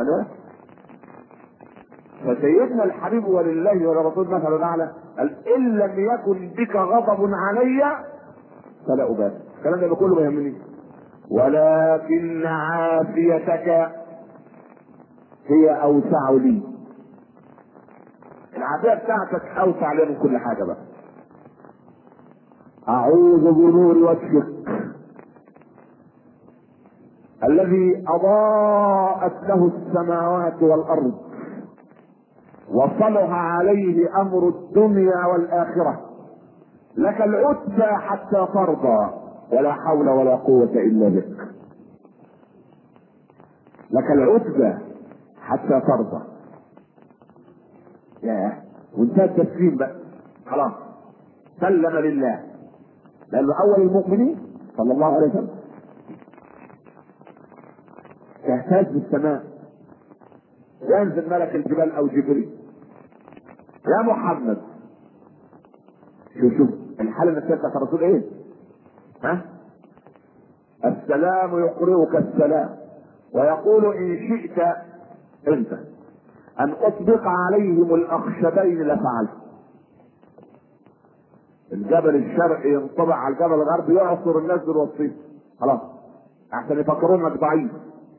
Speaker 1: فسيدنا الحبيب ولله ولرسول مثل الاعلى قال ان لم يكن بك غضب علي فلا ابالي. الكلام ده كله ما يهمنيش، ولكن عافيتك هي اوسع لي. العافيه بتاعتك اوسع لي من كل حاجه. بقى اعوذ بنور وجهك الذي اضاءت له السماوات والارض وصلح عليه امر الدنيا والاخره، لك العتبى حتى ترضى ولا حول ولا قوه الا بك. لك العتبى حتى ترضى. ياه، وانتهى التسليم بقى خلاص، سلم لله، لانه اول المؤمنين صلى الله عليه وسلم. تهتز السماء، ينزل ملك الجبال او جبريل، يا محمد. شوف الحاله النفسيه بتاعت الرسول ايه؟ السلام يقرئك السلام ويقول ان شئت انت ان اطبق عليهم الاخشبين لفعلت. الجبل الشرقي ينطبق على الجبل الغربي يعصر الناس بالوصيف خلاص عشان يفكرون انك ضعيف.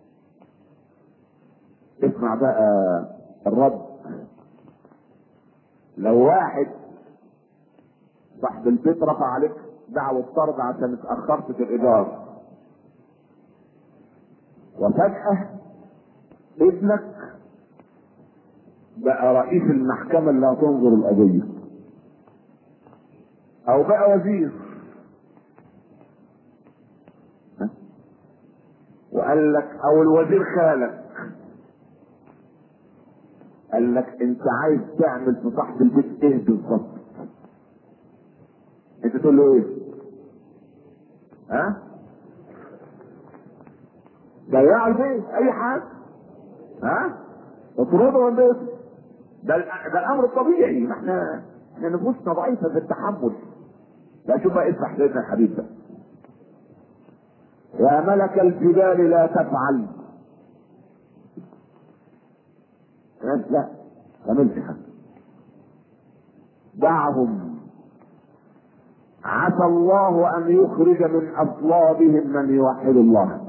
Speaker 1: اسمع بقى الرد. لو واحد صاحب البيت رفع عليك دعوة طرد عشان اتأخرت في الإيجار، وفجأة ابنك بقى رئيس المحكمة اللي هتنظر القضية، أو بقى وزير، وقال لك، أو الوزير خالك قال لك أنت عايز تعمل في صاحب البيت إيه بالظبط؟ أنت تقول له إيه؟ ضيع البيت، اي حاجه، اطرده من بيته. ده الامر الطبيعي. احنا نفوسنا ضعيفه في التحمل. لا شوف بقى، اسمع سيدنا الحبيب ده. يا ملك الجبال لا تفعل. لا تعملش حاجه، دعهم، عسى الله ان يخرج من اصلابهم من يوحد الله.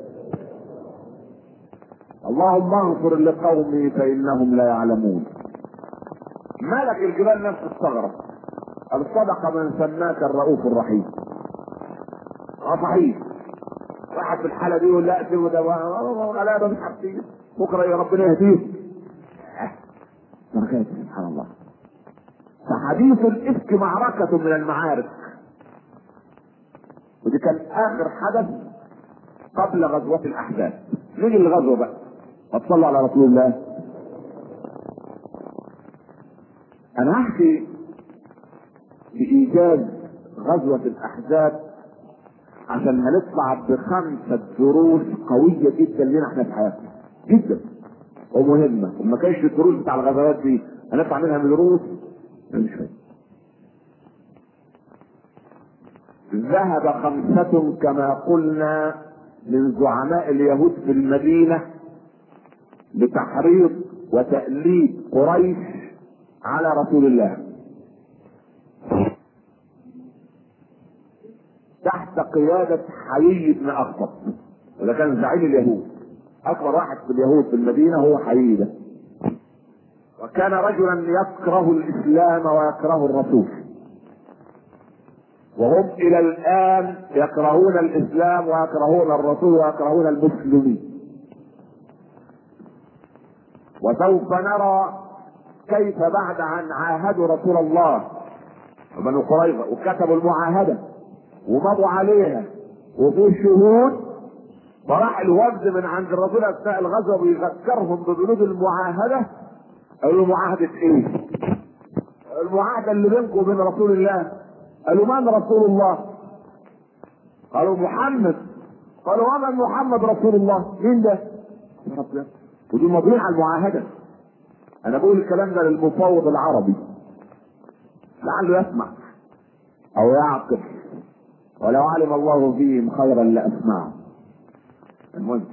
Speaker 1: اللهم اغفر لقومي فانهم لا يعلمون. ملك الجبال نفسه استغرب، قال صدق من سماك الرؤوف الرحيم. صحيح. واحد في الحاله دي يقول لا سيبه ده غلابه مش عارفين بكره يا ربنا يهديه. بركات سبحان الله. فحديث الافك معركه من المعارك، ودي كان اخر حدث قبل غزوه الاحزاب. نيجي للغزوه بقى، اتصلوا على رسول الله. انا هحكي بايجاز غزوه الاحزاب عشان هنطلع ب5 دروس قويه جدا لنا احنا في حياتنا جدا ومهمه، وما كانش الدروس بتاع الغزوات دي هنطلع منها بدروس مش فاهم. ذهب 5 كما قلنا من زعماء اليهود في المدينه لتحريض وتأليب قريش على رسول الله تحت قيادة حيي بن أخطب، وده كان زعيم اليهود، أكبر واحد في اليهود في المدينة هو حيي ده، وكان رجلا يكره الإسلام ويكره الرسول، وهم إلى الآن يكرهون الإسلام ويكرهون الرسول ويكرهون المسلمين. وسوف نرى كيف بعد أن عاهدوا رسول الله وبنو قريظة وكتبوا المعاهدة ومضوا عليها وفي شهود، فراح الوفد من عند الرسول اثناء الغزوه ويذكرهم ببنود المعاهده. قالوا معاهده ايه؟ المعاهده اللي بينكم وبين رسول الله. قالوا من رسول الله؟ قالوا محمد. قالوا ومن محمد رسول الله؟ مين ده؟ ودول ماضيين على المعاهده. انا بقول الكلام ده للمفوض العربي لعله يسمع او يعقل، ولو علم الله فيهم خيرا لاسمعهم. المهم،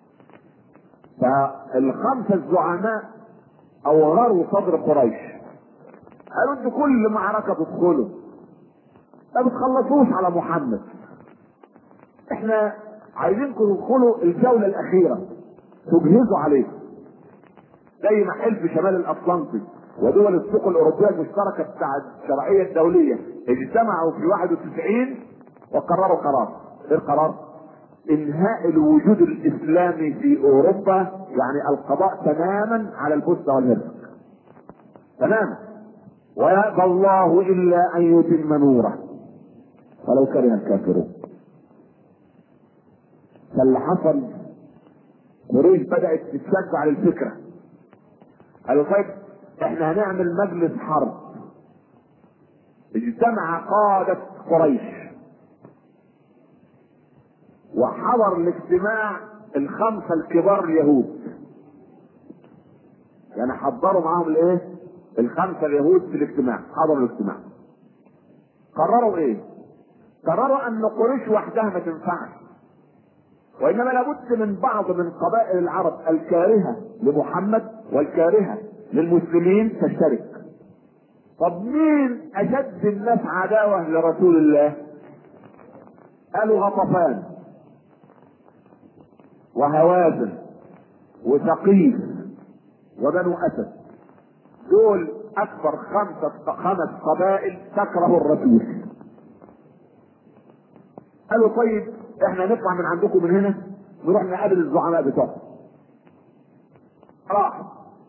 Speaker 1: فال5 الزعماء اوغروا صدر قريش، قالوا انتوا كل معركه تدخلوا ما بتخلصوش على محمد، احنا عايزينكم تدخلوا الجوله الاخيره تجهزوا عليه، زي ما حلف شمال الاطلنطي ودول السوق الاوروبيه المشتركه بتاع الشرعيه الدوليه اجتمعوا في 91 وقرروا قرار. ايه القرار؟ انهاء الوجود الاسلامي في اوروبا، يعني القضاء تماما على البوسنه والهرسك تماما، ويأبى الله الا ان يتم نوره ولو كره الكافرون. فاللي حصل قريش بدأت تتشجع للفكره، قالوا طيب احنا هنعمل مجلس حرب. اجتمع قادة قريش وحضر الاجتماع ال5 الكبار اليهود، يعني حضروا معاهم الايه؟ ال5 اليهود في الاجتماع، حضروا الاجتماع. قرروا ايه؟ قرروا ان قريش وحدها ما تنفعش، وانما لابد من بعض من قبائل العرب الكارهة لمحمد والكارهة للمسلمين تشترك. طب مين اشد الناس عداوة لرسول الله؟ قالوا غطفان وهوازن وثقيف وبنو اسد، دول اكبر 5 قبائل تكره الرسول. قالوا طيب احنا نطلع من عندكم من هنا نروح نقابل الزعماء بتوعهم. راحوا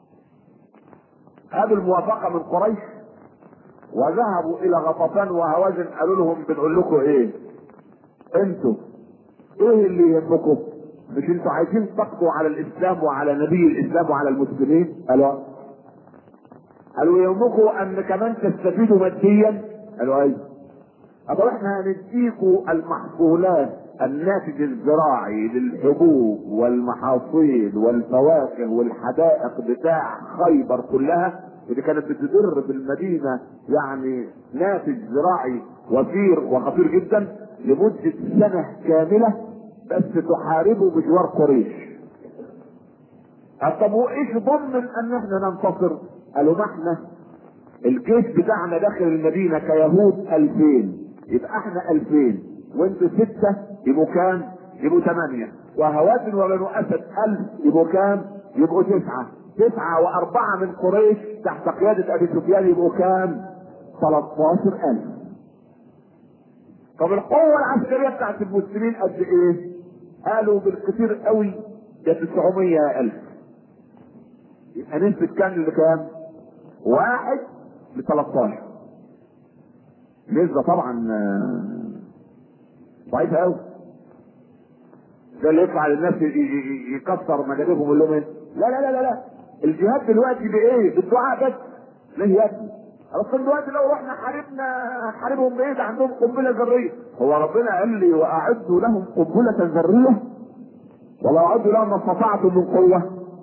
Speaker 1: قابل موافقة من قريش وذهبوا الى غطفان وهوازن، قالوا لهم بنقول لكم ايه؟ انتوا ايه اللي يهمكم؟ مش انتوا عايزين تقضوا على الاسلام وعلى نبي الاسلام وعلى المسلمين؟ قالوا يهمكم ان كمان تستفيدوا ماديا؟ قالوا ايوه. طب احنا هنديكم المحصولات، الناتج الزراعي للحبوب والمحاصيل والفواكه والحدائق بتاع خيبر كلها، ودي كانت بتضر بالمدينه يعني ناتج زراعي وفير وخطير جدا لمده سنه كامله، بس تحاربوا بجوار قريش. طب وايش ضمن ان احنا ننتصر؟ قالوا ما احنا الجيش بتاعنا داخل المدينه كيهود 2000، يبقى احنا 2000 وانتوا 6 يبقوا كام؟ يبقوا 8. وهوازن وبنو اسد 1000 يبقوا كام؟ يبقوا 9. 9 و4 من قريش تحت قياده ابي سفيان يبقوا كام؟ 13000.
Speaker 2: طب القوة العسكرية بتاعت المسلمين قد ايه؟ قالوا بالكثير قوي ده 900,000. يبقى نسبة كام لكام؟ 1-13. نسبة طبعا ضعيفة قوي. ده اللي يطلع للناس يكسر مجالهم ويقول لهم ايه؟ لا لا لا لا، الجهاد دلوقتي بايه؟ بالدعاء بس. ليه يا ابني؟ اصل دلوقتي لو رحنا حاربهم بايه؟ ده عندهم قنبله ذريه. هو ربنا قال لي واعدوا لهم قنبله ذريه؟ ولا اعدوا لهم ما استطعتم من قوه؟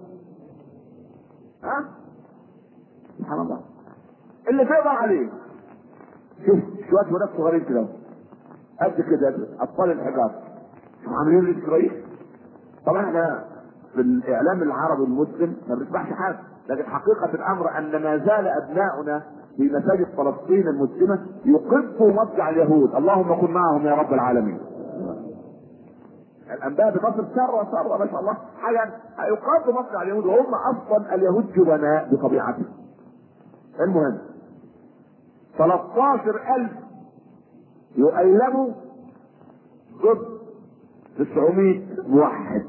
Speaker 2: ها؟ سبحان الله. اللي تقدر عليه. شوف شويه ولاد صغيرين كده قد كده اطفال الحجار عاملين ايه اسرائيل؟ طبعا احنا في الاعلام العربي المسلم ما بنسمعش حاجه، لكن حقيقه الامر ان ما زال ابناؤنا في مساجد فلسطين المسلمه يقبوا مضجع اليهود، اللهم كن معهم يا رب العالمين. الانباء بتصل سره ما شاء الله حاجه يقبوا مضجع اليهود، وهم اصلا اليهود جبناء بطبيعتهم. المهم 13,000 يؤيلموا ضد 900 موحد.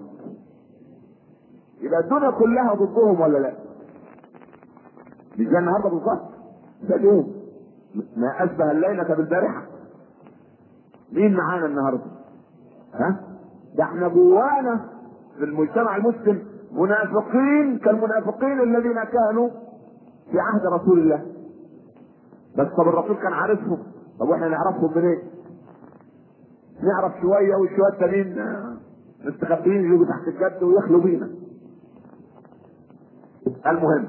Speaker 2: يبقى الدنيا كلها ضدهم ولا لا؟ مش زي النهارده بالظبط. ده اليوم ما اشبه الليله بالبارحه. مين معانا النهارده؟ ها؟ ده احنا جوانا في المجتمع المسلم منافقين كالمنافقين الذين كانوا في عهد رسول الله. بس طب الرسول كان عارفهم، طب واحنا نعرفهم منين؟ نعرف شويه وشويه تانيين مستخبيين يجوا تحت الجد ويخلوا بينا. المهم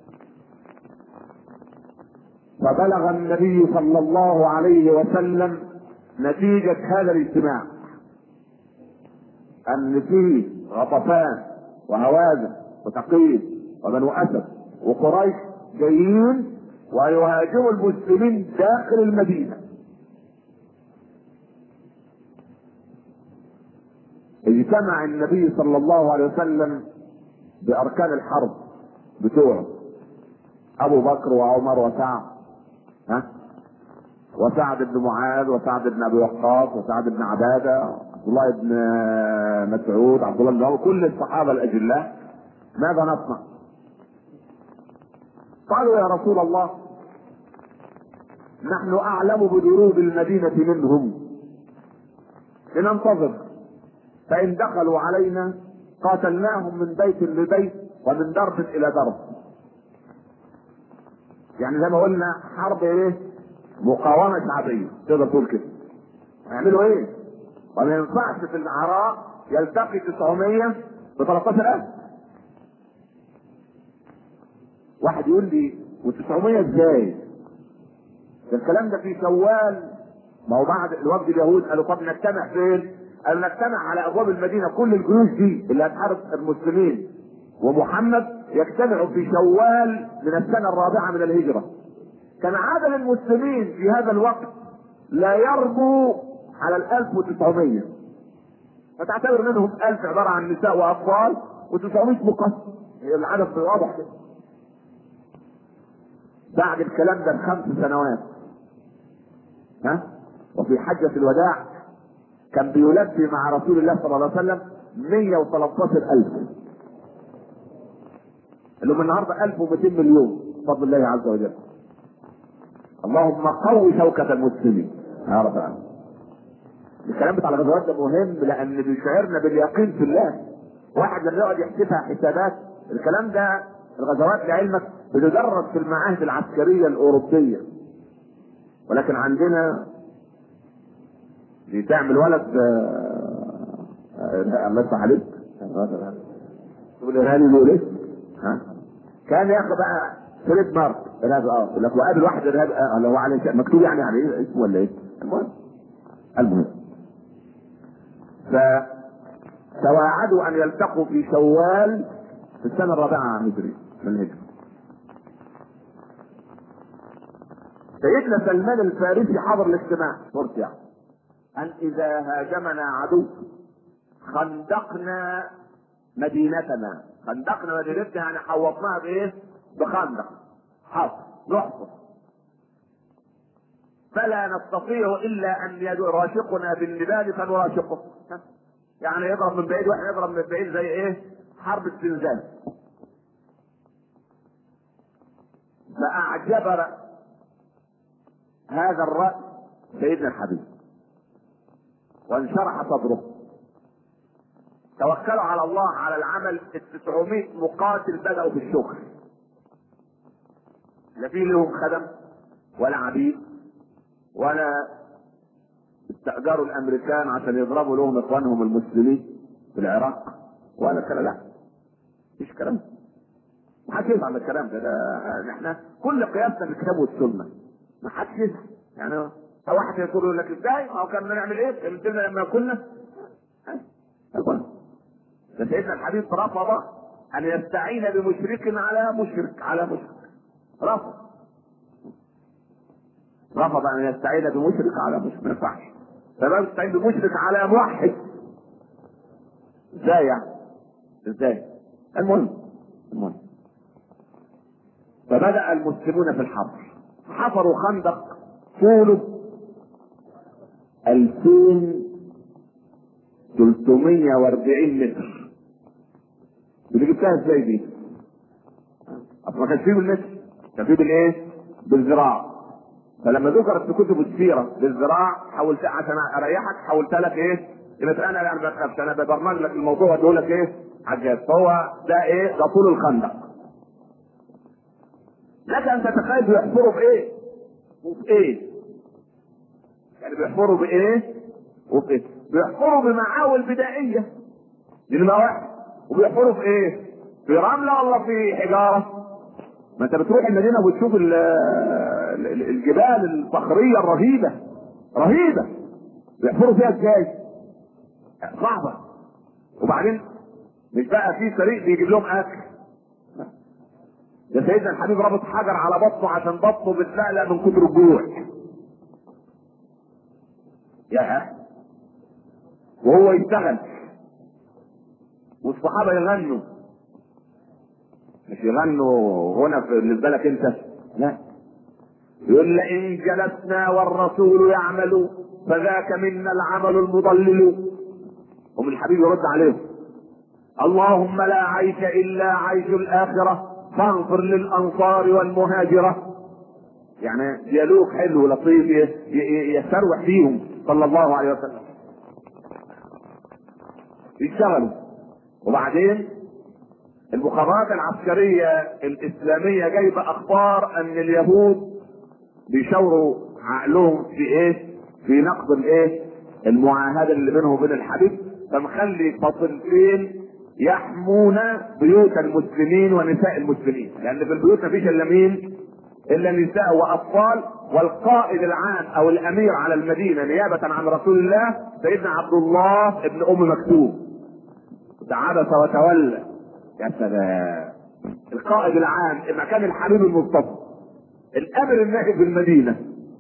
Speaker 2: فبلغ النبي صلى الله عليه وسلم نتيجة هذا الاجتماع ان فيه غطفان وهوازن وثقيف وبنو اسد وقريش جايين ويهاجموا المسلمين داخل المدينة. اجتمع النبي صلى الله عليه وسلم باركان الحرب بتوعه، ابو بكر وعمر وسعد، وسعد بن معاذ وسعد بن ابي وقاص وسعد بن عباده، عبد الله بن مسعود، عبد الله بن عمر، كل الصحابه الاجلاء. ماذا نصنع؟ قالوا يا رسول الله نحن اعلم بدروب المدينه منهم، لننتظر، فان دخلوا علينا قاتلناهم من بيت لبيت ومن درب الى درب. يعني زي ما قلنا حرب ايه؟ مقاومه شعبيه، تقدر تقول كده. هيعملوا ايه؟ وما ينفعش في العراء يلتقي 900 ب 13,000. واحد يقول لي و900 ازاي؟ ده الكلام ده في شوال. ما هو بعد الوفد اليهود قالوا طب نجتمع فين؟ قالوا نجتمع على ابواب المدينه، كل الجيوش دي اللي هتحارب المسلمين ومحمد يجتمعوا في شوال من السنه الرابعه من الهجره. كان عدد المسلمين في هذا الوقت لا يربو على 1900، فتعتبر منهم 1000 عباره عن نساء واطفال و900 مقاتل. العدد واضح كده. بعد الكلام ده ب5 سنوات وفي حجة الوداع كان بيلبي مع رسول الله صلى الله عليه وسلم 113,000، اللي هم النهارده 1200 مليون بفضل الله عز وجل. اللهم قوي شوكة المسلمين يا رب العالمين. الكلام بتاع الغزوات ده مهم لان بيشعرنا باليقين في الله. واحد لما يقعد يحسبها حسابات، الكلام ده الغزوات لعلمك بتدرس في المعاهد العسكريه الاوروبيه، ولكن عندنا بتعمل ولد الله يفتح عليك تقول الارهابي له ايه؟ كان ياخد بقى فريد مارك ارهابي يقول لك وقابل واحد ارهابي اللي هو عليه مكتوب يعني عليه اسمه ولا ايه؟ المهم فتواعدوا ان يلتقوا في شوال في السنه الرابعه هجري من الهجره. سيدنا سلمان الفارسي حضر الاجتماع مرتع ان اذا هاجمنا عدو خندقنا مدينتنا. خندقنا مدينتنا يعني حوطناها بايه؟ بخندق حفر نحفر. فلا نستطيع الا ان يراشقنا بالنبال فنراشقه. يعني يضرب من بعيد واحنا يضرب من بعيد، زي ايه؟ حرب الزنزان. فاعجب هذا الرأي سيدنا الحبيب وانشرح صدره. توكلوا على الله على العمل. 900 مقاتل بدأوا في الشغل، لا في لهم خدم ولا عبيد ولا استأجروا الامريكان عشان يضربوا لهم اخوانهم المسلمين في العراق ولا كلام. لا، مفيش كلام. محدش يفهم الكلام ده. احنا كل قياسنا بالكتاب والسنه. محدش يفهم. يعني واحد يقول لك ازاي؟ ما هو كان نعمل ايه؟ لما كنا ده سيدنا الحبيب رفض ان يستعين بمشرك على مشرك. رفض ان يستعين بمشرك على مشرك، ما ينفعش. فبقى يستعين بمشرك على موحد. ازاي يعني؟ ازاي؟ المهم فبدأ المسلمون في الحفر. حفروا خندق طوله 2340 متر. اللي جبتها ازاي دي؟ اصل ما كانش فيه بالمتر، كان فيه بالايه؟ بالذراع. فلما ذكرت في كتب السيره بالذراع حولت عشان اريحك، حولت لك ايه؟ يبقى انا يعني ما تخافش، انا ببرمج لك الموضوع واقول لك ايه؟ عجاز. فهو ده ايه؟ ده طول الخندق. لك ان تتخيل بيحفروا بايه؟ وفي ايه؟ يعني بيحفروا بايه؟ وفي ايه؟ بيحفروا بمعاول بدائيه دي نمرة واحد. وبيحفروا في ايه؟ في رمله ولا في حجاره؟ ما انت بتروح المدينه وبتشوف الجبال الصخريه رهيبه. بيحفروا فيها ازاي؟ صعبه. وبعدين مش بقى في فريق بيجيب لهم اكل. ده سيدنا الحبيب رابط حجر على بطنه عشان بطنه بتلقلق من كتر الجوع. يا وهو يشتغل والصحابه يغنوا. مش يغنوا هنا في بالك انت، لا، يقول لئن جلسنا والرسول يعمل فذاك منا العمل المضلل. هم الحبيب يرد عليهم: اللهم لا عيش الا عيش الاخره فاغفر للانصار والمهاجره. يعني ديالوج حلو لطيف يستروح فيهم صلى الله عليه وسلم. يشتغلوا. وبعدين المخابرات العسكرية الإسلامية جايبة أخبار أن اليهود بيشاوروا عقلهم في إيه؟ في نقض الإيه؟ المعاهدة اللي بينهم وبين الحبيب، فمخلي فصيلتين يحمون بيوت المسلمين ونساء المسلمين، لأن في البيوت مفيش إلا مين؟ إلا نساء وأطفال. والقائد العام أو الأمير على المدينة نيابة عن رسول الله سيدنا عبد الله ابن أم مكتوم. عبس وتولى. يا سلام. القائد العام مكان الحبيب المصطفى، الامر النائب في المدينه.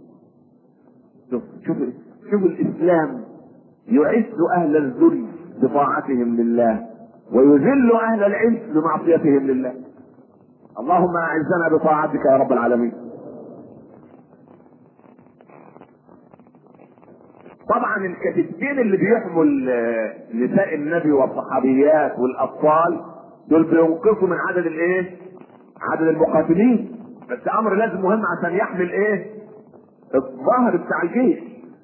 Speaker 2: شوف الاسلام يعز اهل الذل بطاعتهم لله ويذل اهل العز بمعصيتهم لله. اللهم اعزنا بطاعتك يا رب العالمين. طبعا الكتيبتين اللي بيحموا نساء النبي والصحابيات والاطفال دول بينقصوا من عدد الايه؟ عدد المقاتلين. بس امر لازم مهم عشان يحمل ايه؟ الظهر بتاع الجيش.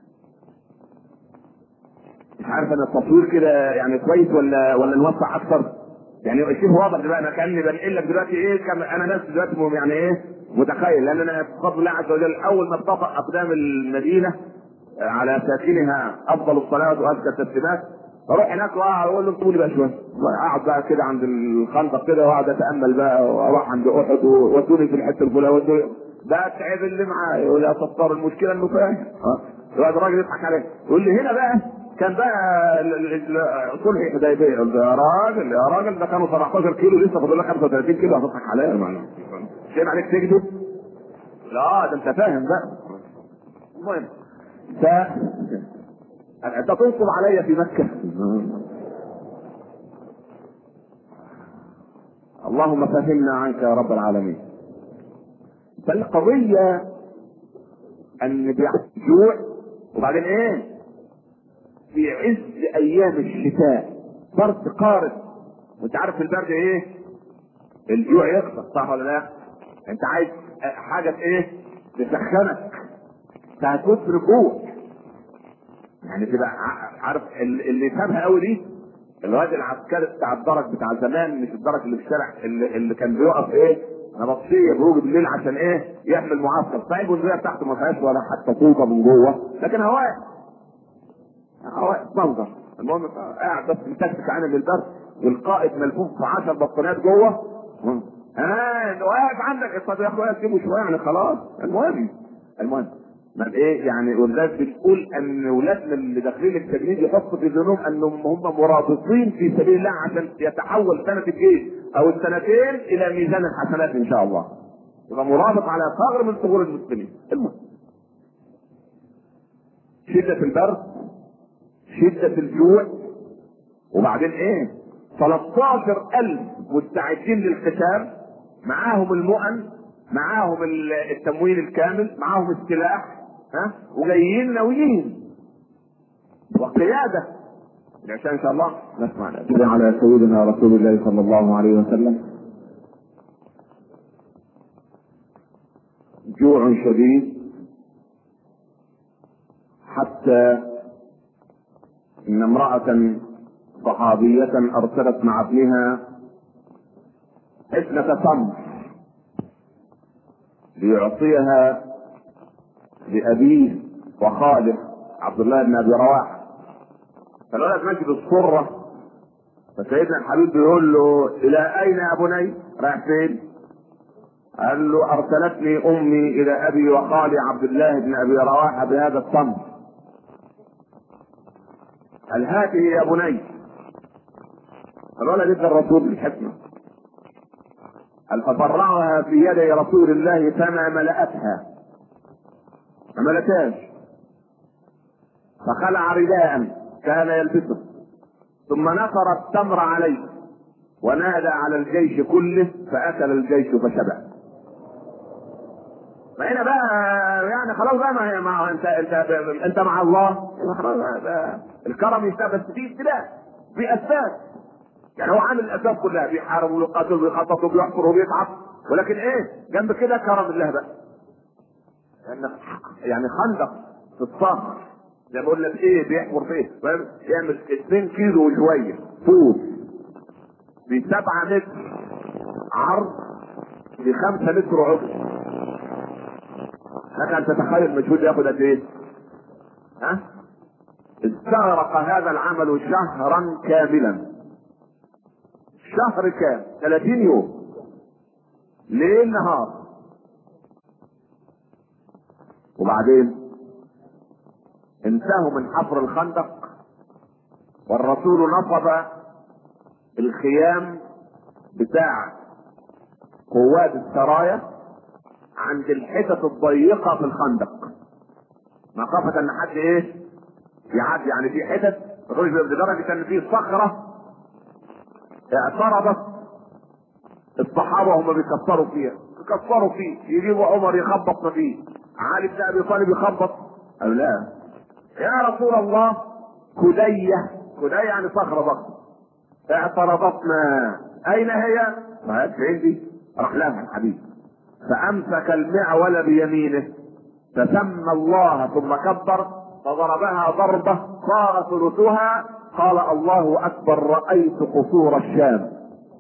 Speaker 2: مش عارف انا التصوير كده يعني كويس ولا نوسع اكثر؟ يعني الشيء واضح بقى. انا كاني بنقل لك دلوقتي ايه؟ انا نفسي دلوقتي يعني ايه؟ متخيل، لان انا بفضل الله عز وجل اول ما اتطبق اقدام المدينه على ساكنها افضل الصلاه وازكى التسليمات، اروح هناك واقول له انتوا لي بقى شويه، اقعد بقى كده عند الخندق كده واقعد اتامل بقى، واروح عند احد وودوني في الحته الفلانيه بقى تعب اللي معايا يقول يا ستار المشكله انه فاهم. يقعد الراجل يضحك عليه يقول لي هنا بقى كان بقى صلح حديبيه. يا راجل ده كانوا 17 كيلو لسه فاضل لك 35 كيلو هتضحك عليا. شيء عليك تكذب؟ لا ده انت فاهم بقى. المهم انت تنصب عليا في مكة. اللهم فهمنا عنك يا رب العالمين. فالقضية ان جوع. وبعدين ايه؟ في عز ايام الشتاء برد قارس، وانت عارف البرد ايه؟ الجوع يكتر، صح ولا لا؟ انت عايز حاجه ايه؟ تسخنك، فهتموت من الجوع. يعني تبقى عارف اللي يفهمها قوي دي الواد العسكري بتاع الدرك بتاع زمان، مش الدرك اللي في الشارع، اللي كان بيقف ايه نبطشيه بروج بالليل عشان ايه؟ يحمل معسكر. صحيح الجنديه بتاعته ما فيهاش ولا حتى طوطه من جوه، لكن هواء منظر. المهم قاعد بس متكتك عين للبرد، والقائد ملفوف في 10 بطانيات جوه. واقف عندك، طب يا اخويا سيبه شويه يعني خلاص. المهم ما ايه يعني، ولذلك بنقول ان ولادنا اللي داخلين التجنيد يحطوا في ذهنهم انهم هم مرابطين في سبيل الله عشان يتحول سنه الجيش او السنتين الى ميزان الحسنات ان شاء الله. يبقى مرابط على ثغر من ثغور المسلمين. المهم شده البرد، شده الجوع، وبعدين ايه؟ 13,000 مستعدين للقتال، معاهم المؤن، معاهم التموين الكامل، معاهم السلاح، وجايين ناويين وقياده عشان ان شاء الله نسمع
Speaker 1: على سيدنا رسول الله صلى الله عليه وسلم. جوع شديد حتى ان امرأة صحابية ارسلت مع ابنها حفنة تمر ليعطيها لأبيه وخاله عبد الله بن ابي رواحه. فالولد ماشي بالصرة، فسيدنا الحبيب بيقول له الى اين يا بني؟ رايح فين؟ قال له ارسلتني امي الى ابي وخالي عبد الله بن ابي رواحه بهذا التمر. قال هاته يا بني. الولد ادى الرسول الحكمه، قال ففرعها في يدي رسول الله فما ملأتها، ما ملأتهاش. فخلع رداء كان يلبسه ثم نثر التمر عليه ونادى على الجيش كله فاكل الجيش فشبع. فهنا بقى يعني خلاص بقى ما انت مع الله خلاص بقى. الكرم يستاهل، بس في ابتلاء، في اسباب. يعني هو عامل الاسباب كلها، بيحارب ويقاتل ويخطط وبيحفر وبيتعب، ولكن ايه جنب كده كرم الله بقى. يعني خندق في الصخر زي ما بقول لك ايه، بيحفر فيه يعمل 2 كيلو وشويه طول، ب 7 متر عرض، ب 5 متر عمق. لك ان تتخيل مجهود ياخد قد ايه؟ استغرق هذا العمل شهرا كاملا. شهر كام؟ 30 يوم ليل نهار. وبعدين انتهوا من حفر الخندق، والرسول نصب الخيام بتاع قوات السرايا عند الحتت الضيقة في الخندق، مخافة ان حد ايه يعدي. يعني في حتت لدرجة ان في صخرة اعترضت الصحابة وهم بيكسروا فيها، يجيبوا عمر يخبط فيه، علي بن ابي طالب يخبط، قال لا يا رسول الله كدية يعني صخرة ضخمة اعترضتنا، اين هي؟ ما هي فين دي؟ راح لها الحبيب فامسك المعول بيمينه فسمى الله ثم كبر فضربها ضربة صار ثلثها، قال الله اكبر رأيت قصور الشام.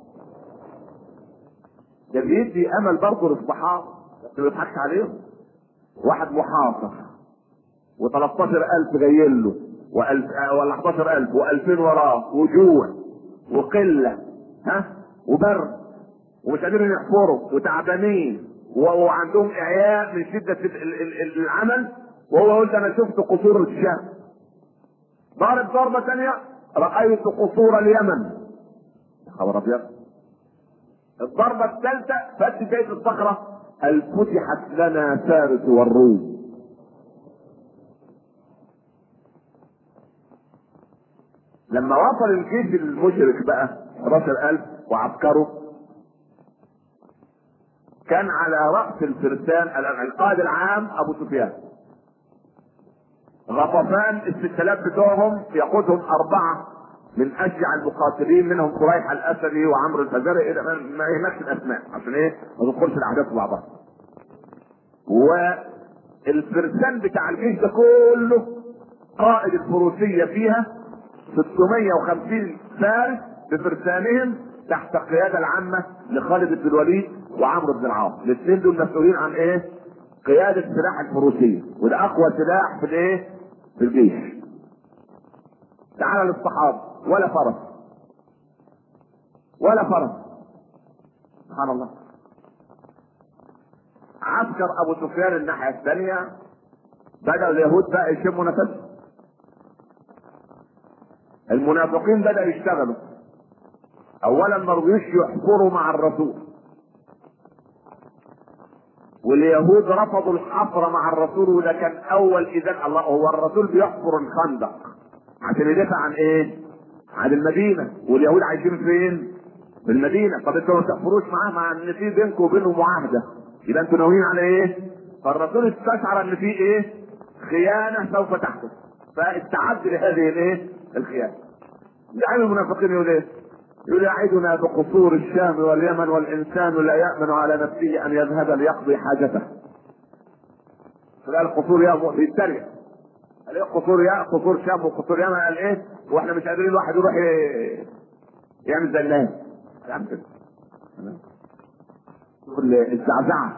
Speaker 1: ده بيدي امل برضه للصحابة، ما بيضحكش عليهم. واحد محاصر و13,000 جايين له ولا 11,000 و2000 وراه وجوع وقلة وبرد ومش قادرين يحفروا وتعبانين وعندهم اعياء من شدة العمل، وهو يقول انا شفت قصور الشام. ضارب ضربة ثانية رأيت قصور اليمن. خبر ابيض. الضربة الثالثة فتح بيت الصخرة قال فتحت لنا فارس والروم. لما وصل الجيش المشرك بقى 11,000 وعسكره، كان على رأس الفرسان القائد العام ابو سفيان
Speaker 2: غطفان الستلات بتوعهم يقودهم 4 من اشجع المقاتلين، منهم قريح الاسدي وعمرو الفزاري، ما يهمكش الاسماء عشان ايه ما تدخلش الاحداث بعضها. والفرسان بتاع الجيش ده كله قائد الفروسيه فيها 650 فارس بفرسانهم تحت القياده العامه لخالد بن الوليد وعمرو بن العاص. الاثنين دول مسؤولين عن ايه؟ قياده سلاح الفروسيه، وده اقوى سلاح في الايه؟ في الجيش. تعال للصحابه، ولا فرس ولا فرس. سبحان الله. عسكر ابو سفيان الناحيه الثانيه بدأ اليهود بقى يشموا نفسهم، المنافقين بدأوا يشتغلوا. اولا ما رضيوش يحفروا مع الرسول، واليهود رفضوا الحفر مع الرسول، وده كان اول اذان. الله، هو الرسول بيحفر الخندق عشان يدافع عن ايه؟ عن المدينه، واليهود عايشين فين؟ في المدينه. طب انتوا ما تحفروش معاه مع ان في بينكم وبينه معاهده، يبقى انتوا ناويين على ايه؟ فالرسول استشعر ان في ايه؟ خيانه سوف تحدث، فاستعد لهذه الايه؟ الخيانه. دعاء المنافقين يقول ايه؟ يقول يعيدنا بقصور الشام واليمن والانسان لا يامن على نفسه ان يذهب ليقضي حاجته. قال قصور يا بيتريق، قال ايه قصور شام وقصور يمن؟ قال ايه؟ واحنا مش قادرين الواحد يروح يعمل زي الناس. الزعزعه.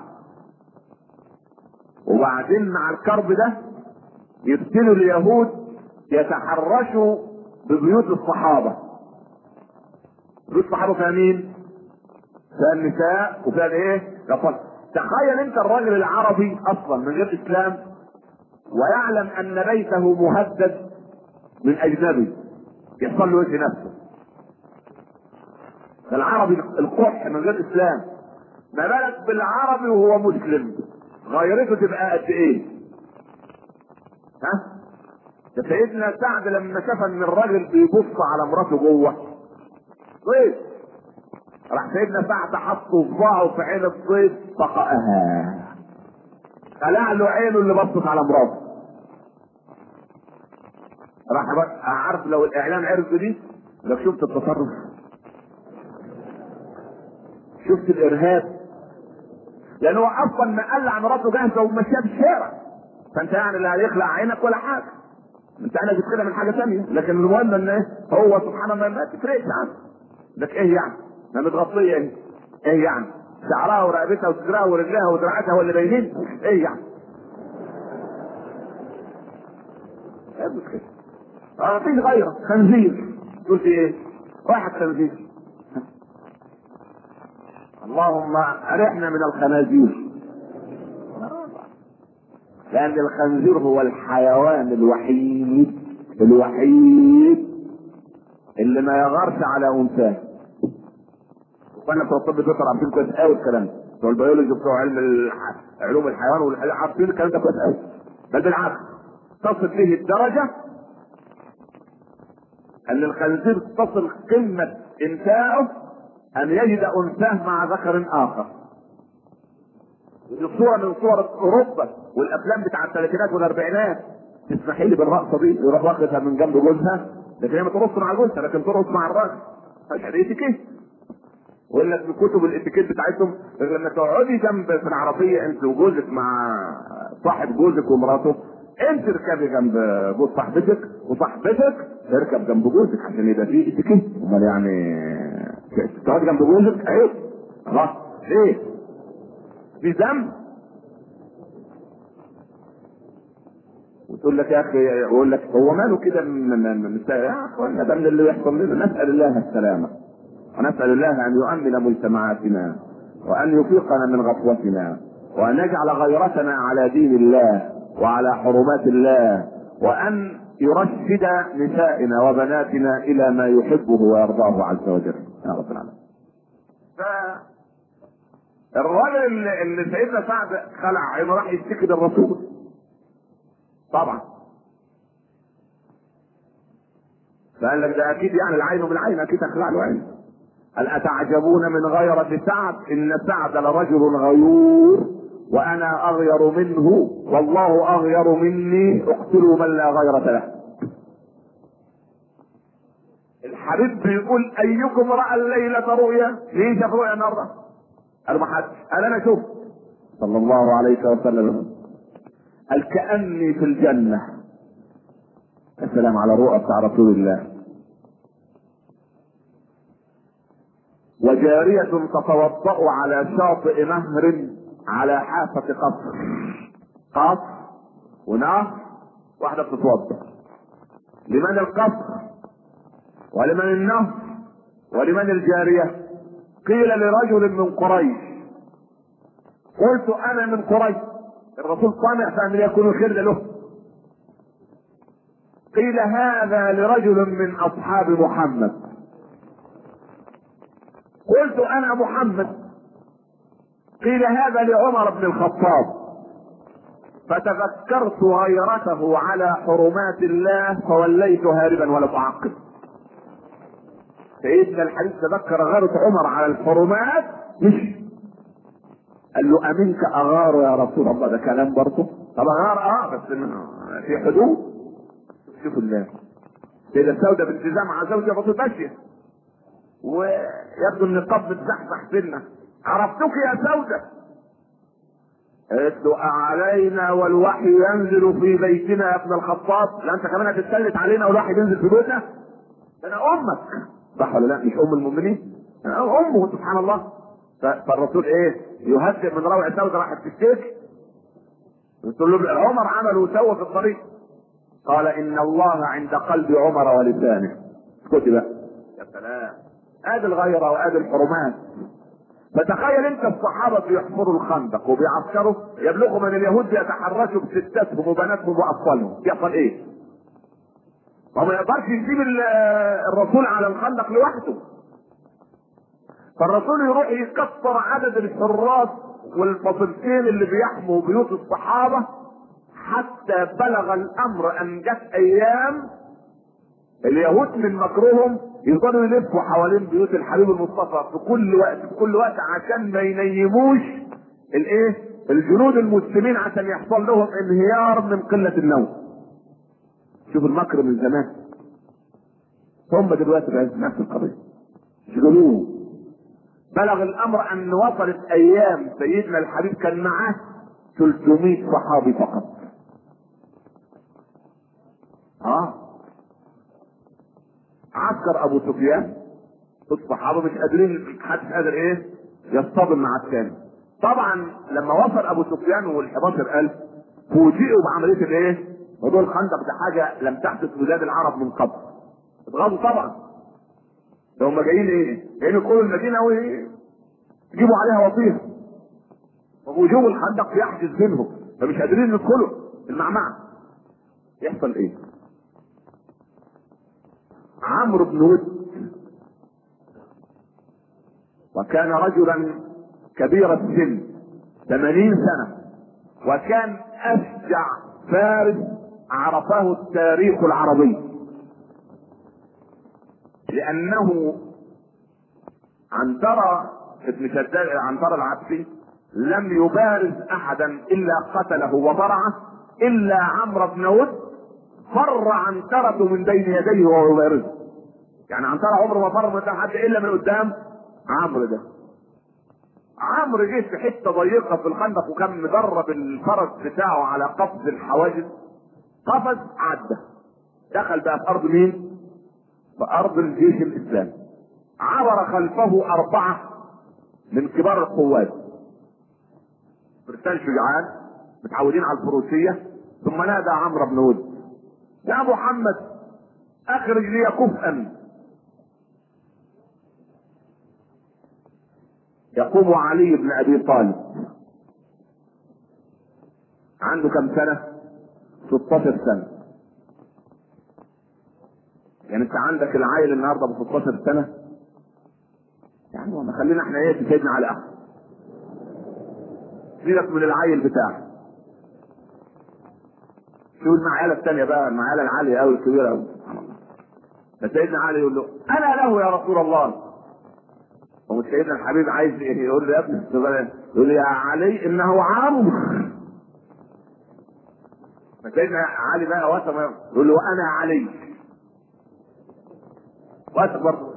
Speaker 2: وبعدين مع الكرب ده يبتلوا اليهود يتحرشوا ببيوت الصحابه. بيوت الصحابه فيها مين؟ فيها النساء وفيها الايه؟ يقول تخيل انت الراجل العربي اصلا من غير اسلام ويعلم ان بيته مهدد من اجنبي، يحصل له ايه في نفسه؟ العربي القح من غير اسلام، ما بالك بالعربي وهو مسلم؟ غيرته تبقى قد ايه؟ ها؟ سيدنا سعد لما شاف ان الراجل بيبص على مراته جوه ضيف، راح سيدنا سعد حط صباعه في عين الضيف فقأها، خلع له عينه اللي بصت على مراته. راح عارف لو الاعلام عرف دي، لو شفت التصرف، شفت الارهاب، لانه اصلا ما قلع مراته جاهزه ومشيها في الشارع، فانت يعني لا هيخلع عينك ولا حاجه، انت انا جبت كده من حاجه ثانيه. لكن المهم ان ايه؟ هو سبحان الله ما تفرقش عنه. لك ايه يعني؟ ما متغطيه ايه؟ ايه يعني؟ شعرها ورقبتها وصدرها ورجلها ودراعاتها هو اللي باينين؟ ايه يعني؟ ايه المشكله؟ مفيش غيره، خنزير. تقول في ايه؟ واحد خنزير. اللهم ارحنا من الخنازير، لان الخنزير هو الحيوان الوحيد اللي ما يغارش على انثاه. وانا بتوع الطب بيطلع عارفين كويس قوي الكلام ده، بتوع البيولوجي بتوع علوم الحيوان والحيوان عارفين الكلام ده كويس قوي. بل بالعكس تصل به الدرجه ان الخنزير تصل قمه انتاعه ان يجد انثاه مع ذكر اخر. دي صوره من صور اوروبا والافلام بتاع الثلاثينات والاربعينات. تسمحي لي بالرقصه دي، يروح واخدها من جنب جوزها، لكن هي ما ترقص مع جوزها، لكن ترقص مع الراجل. مش اتيكيت. ولا في كتب الاتيكيت بتاعتهم لما تقعدي جنب في العربيه انت وجوزك مع صاحب جوزك ومراته، انت اركبي جنب جوز صاحبتك وصاحبتك تركب جنب جوزك عشان يبقى فيه اتيكيت. امال يعني تقعدي جنب جوزك عيب؟ خلاص ليه؟ في ذنب؟ وتقول لك يا اخي، يقول لك هو ماله كده يا اخوانا ده من اللي يحصل لنا. نسال الله السلامه، ونسال الله ان يؤمن مجتمعاتنا وان يفيقنا من غفوتنا وان يجعل غيرتنا على دين الله وعلى حرمات الله، وان يرشد نسائنا وبناتنا الى ما يحبه ويرضاه عز وجل يا رب العالمين. الراجل اللي سيدنا سعد خلع عينه راح يشتكي للرسول طبعا، فقال لك ده اكيد يعني العين بالعين، اكيد اخلع له عين. قال اتعجبون من غيرة سعد ان سعد لرجل غيور وانا اغير منه والله اغير مني، اقتلوا من لا غيرة له. الحبيب بيقول ايكم راى الليله رؤيا؟ مين شاف رؤيا النهارده؟ قال ما حدش. قال انا شفت صلى الله عليه وسلم. قال كاني في الجنه. السلام على رؤى بتاع رسول الله. وجارية تتوضأ على شاطئ نهر على حافة قصر. قصر ونهر، واحدة بتتوضأ. لمن القصر ولمن النهر ولمن الجارية؟ قيل لرجل من قريش. قلت انا من قريش. الرسول طامع فان يكون الخير له. قيل هذا لرجل من اصحاب محمد. قلت انا محمد. قيل هذا لعمر بن الخطاب. فتذكرت غيرته على حرمات الله فوليت هاربا ولم اعقب. سيدنا الحديث تذكر غيرة عمر على الحرمات، مش قال له امنك اغار يا رسول الله؟ ده كلام برضه. طب اغار بس في حدود. شوف الله. سيدة سودة بنت زمعة زوجة الرسول ماشية ويبدو النقاب متزحزح سنة. عرفتك يا سودة؟ قالت له علينا والوحي ينزل في بيتنا يا ابن الخطاب. لا انت كمان هتتسلط علينا والوحي ينزل في بيتنا؟ ده انا امك. صح ولا لا؟ مش ام المؤمنين؟ انا امه سبحان الله. فالرسول ايه؟ يهدئ من روع سودة راحت تشتكي. قلت له عمر عمل وسوى في الطريق. قال ان الله عند قلب عمر ولسانه. اسكتي بقى. يا سلام. ادي الغيرة وادي الحرمات. فتخيل انت الصحابة بيحفروا الخندق وبيعسكروا، يبلغوا من اليهود بيتحرشوا بستاتهم وبناتهم واطفالهم، يحصل ايه؟ وما يقدرش يسيب الرسول على الخندق لوحده. فالرسول يروح يكسر عدد الحراس والفصيلتين اللي بيحموا بيوت الصحابة، حتى بلغ الامر ان جت ايام اليهود من مكرهم يقدروا يلفوا حوالين بيوت الحبيب المصطفى في كل وقت عشان ما ينيموش الايه؟ الجنود المسلمين، عشان يحصل لهم انهيار من قلة النوم. شوف المكر من زمان. هم دلوقتي بقى نفس القضية. شغلوه. بلغ الامر ان وصلت ايام سيدنا الحبيب كان معاه 300 صحابي فقط. عسكر ابو سفيان الصحابه مش قادرين، محدش قادر ايه يصطدم مع الثاني. طبعا لما وصل ابو سفيان وال11000 فوجئوا بعمليه الايه؟ موضوع الخندق ده حاجه لم تحدث في بلاد العرب من قبل. اتغاظوا طبعا. ده هم جايين ايه؟ جايين يدخلوا المدينه ويجيبوا عليها وطيها. ووجوب الخندق يحجز بينهم فمش قادرين يدخلوا المعمعه. يحصل ايه؟ عمرو بن ود وكان رجلا كبير السن 80 سنة، وكان اشجع فارس عرفه التاريخ العربي، لانه عنترة ابن شداد عنترة العبسي لم يبارز احدا الا قتله وضرعه الا عمرو بن ود. فر عنترة من بين يديه وهو يبارزه. يعني عنترة عمره ما فر من حد الا من قدام عمرو ده. عمرو جه في حته ضيقه في الخندق وكان مدرب الفرس بتاعه على قفز الحواجز. قفز عدى دخل بقى في ارض مين؟ في ارض الجيش الاسلامي. عبر خلفه 4 من كبار القوات فرسان شجعان متعودين على الفروسيه. ثم نادى عمرو بن ود يا محمد اخرج لي كفءا. يقوم علي بن ابي طالب عنده كم سنة؟ 16 سنة. يعني انت عندك العيل النهارده ب 16 سنة، يعني ما خلينا احنا ايه في سيدنا على احد. سيبك من العيل بتاعك. شو المعيله الثانيه بقى، المعيله العاليه قوي الكبيره قوي سبحان الله. فسيدنا علي يقول له انا له يا رسول الله. سيدنا الحبيب عايز يقول له يا ابني يقول له يا علي انه عمرو. فسيدنا علي بقى وثق يقول له وانا علي، وثق برضه.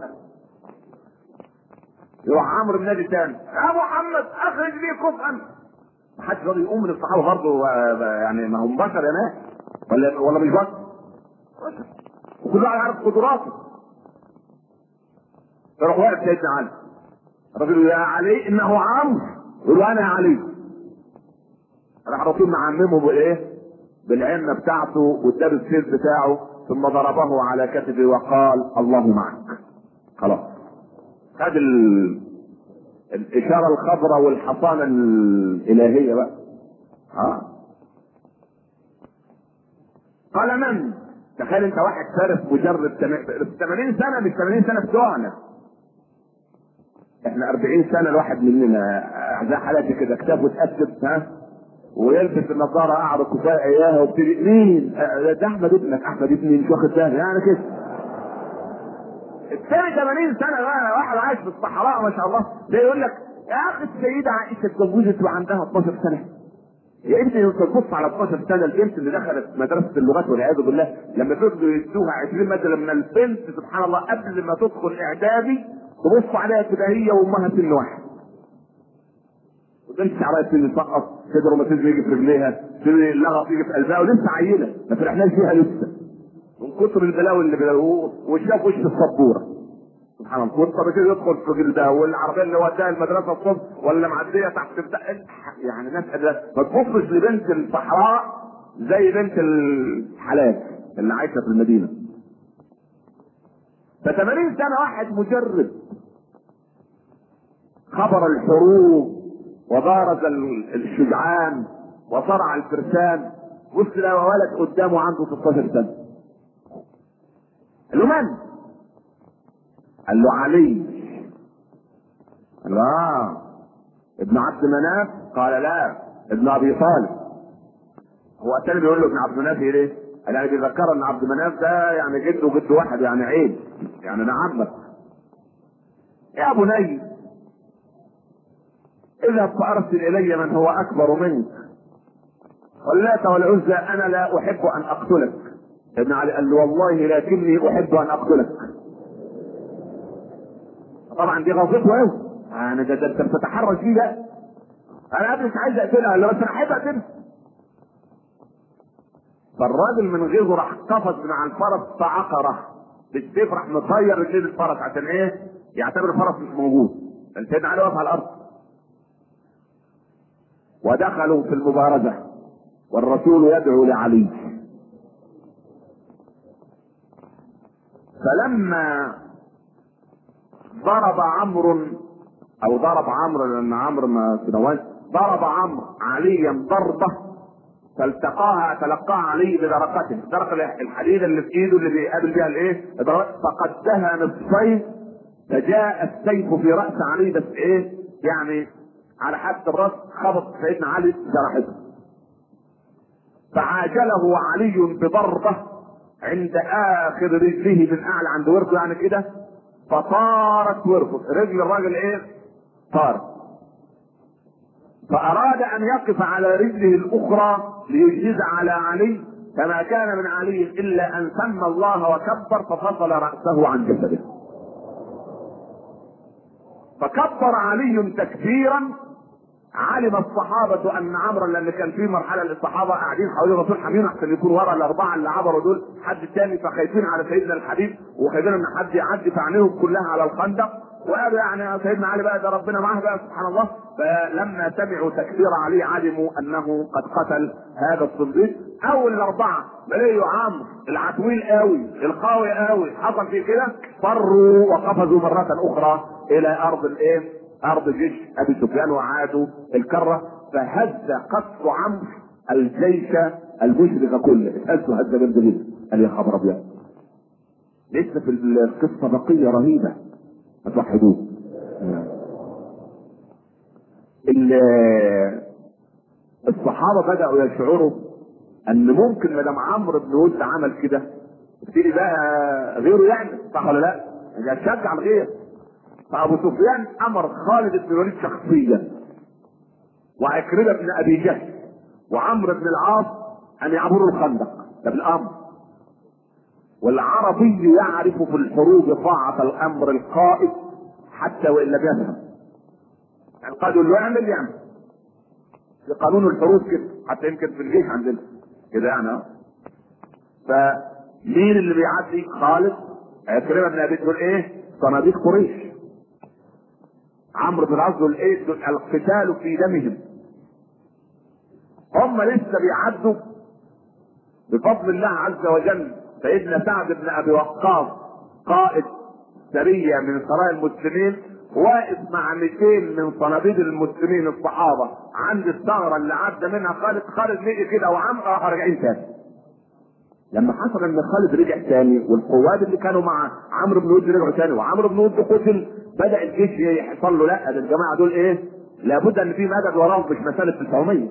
Speaker 2: يروح عمرو بنادي تاني يا محمد اخرج لي كفءا. ما حدش راضي يقوم من الصحابه برضه، يعني ما هم بشر يا ناس ولا مش بشر؟ وكل واحد عارف قدراته. يروح واقف سيدنا علي، الراجل يا علي انه عمرو، يقول له انا يا علي. راح الرسول معممه بايه؟ بالعمه بتاعته واداله السيف بتاعه، ثم ضربه على كتفه وقال الله معك. خلاص خد الاشاره الخضراء والحصانه الالهيه بقى. قال من؟ تخيل انت واحد فارس مجرد 80 سنه، مش 80 سنه بتوعنا، احنا 40 سنه الواحد مننا زي حالاتي كده كتافه اتأسد، ويلبس النظاره اعرض كفايه اياها وابتدي مين؟ ده احمد ابنك، احمد ابني مش واخد بالي يعني كده. الثاني 80 سنه بقى واحد عايش في الصحراء ما شاء الله، ده يقول لك يا اخي السيده عائشه اتجوزت وعندها 12 سنه. يا ابني انت تبص على 12 سنه البنت اللي دخلت مدرسه اللغات والعياذ بالله، لما فضلوا يدوها 20 مثلا من البنت سبحان الله قبل ما تدخل اعدادي تبص عليها كده هي وامها سن واحد. وتمشي شعرها سن يسقط، كده روماتيزم يجي في رجليها، اللغط يجي في قلبها، ولسه عيله ما فرحناش فيها لسه من كتر البلاوي اللي بلاووه، وشاف وش السبوره سبحان الله. والطب كده يدخل في جلدها، والعربيه اللي وداها المدرسه الصبح ولا معديه تحت يعني ناس ما تبصش لبنت الصحراء زي بنت الحلال اللي عايشه في المدينه. ف80 سنه واحد مجرد خبر الحروب وبارز الشجعان وصرع الفرسان، بص له ولد قدامه عنده 16 سنه. قال له من؟ قال له علي. قال له ابن عبد مناف؟ قال لا ابن ابي طالب. هو الثاني بيقول له ابن عبد مناف ليه؟ قال يعني بيذكر ان عبد مناف ده يعني جده جد واحد، يعني عيب، يعني انا عمك. يا بني اذهب فارسل الي من هو اكبر منك، واللات والعزى انا لا احب ان اقتلك. ابن علي قال له والله لكني احب ان اقتلك. طبعا دي غلطته قوي، يعني ده انت بتتحرج فيه ده. انا قبل مش عايز اقتلها، بس انا احب اقتلها. فالراجل من غيظه راح قفز من على الفرس فعقره بالسيف، راح مطير رجلين الفرس عشان ايه؟ يعتبر الفرس مش موجود. سيدنا علي واقف على الارض، ودخلوا في المبارزه والرسول يدعو لعلي. فلما ضرب عمرو او ضرب عمرو، لان عمرو ما سنوات، ضرب عمرو عليا ضربه فالتقاها تلقاها علي بدرقته، درق الحديد اللي في ايده اللي بيقابل بيها الايه؟ فقدها نصفين، فجاء السيف في راس علي، بس ايه؟ يعني على حد الراس خبط سيدنا علي جرحته. فعاجله علي بضربه عند اخر رجله من اعلى عند ورقه يعني كده، فطارت ورقه، رجل الراجل ايه؟ طارت. فاراد ان يقف على رجله الاخرى ليجهز على علي، فما كان من علي الا ان سمى الله وكبر ففصل راسه عن جسده. فكبر علي تكبيرا، علم الصحابة ان عمرا، لان كان في مرحلة للصحابة قاعدين حوالين الرسول حامين عشان يكون ورا الاربعة اللي عبروا دول حد تاني، فخايفين على سيدنا الحبيب وخايفين ان حد يعدي، فعينيهم كلها على الخندق، وقالوا يعني سيدنا علي بقى ده ربنا معاه بقى سبحان الله. فلما سمعوا تكبير علي علموا انه قد قتل هذا الصديق. اول الاربعة بلاقوا عمرو العتويل قوي القوي قوي حصل فيه كده، فروا وقفزوا مرة اخرى الى ارض الايه؟ ارض جيش ابي سفيان، وعادوا الكرة، فهز قصف عمرو الجيش المشرق كله، هزه هزه جامده جدا. قال يا خبر ابيض، لسه في القصه بقيه رهيبه، ما توحدوه. الصحابه بداوا يشعروا ان ممكن ما دام عمرو بن ود عمل كده يبتدي بقى غيره يعمل، صح ولا لا؟ يشجع الغير. فابو سفيان امر خالد بن الوليد شخصيا وعكرمه بن ابي جهل وعمرو بن العاص ان يعبروا الخندق. ده بالامر. والعربي يعرف في الحروب طاعة الامر القائد حتى وان لم يفهم. يعني القائد اللي يعمل في قانون الحروب كده، حتى يمكن في الجيش عندنا كده يعني. فمين اللي بيعدي؟ خالد. عكرمه بن ابي تقول ايه؟ صناديق قريش. عمرو بن العاص يقول ايه؟ القتال في دمهم. هم لسه بيعدوا بفضل الله عز وجل. سيدنا سعد بن ابي وقاص قائد سريه من سرايا المسلمين واقف مع 200 من صناديد المسلمين الصحابه عند الثغره اللي عدى منها خالد لقي كده وعمرو راحوا راجعين تاني. لما حصل ان خالد رجع تاني والقوات اللي كانوا مع عمرو بن ود رجعوا تاني وعمرو بن ود قتل، بدا الجيش يحصل له لا ده الجماعه دول ايه؟ لابد ان في مدد وراهم، مش مساله 900.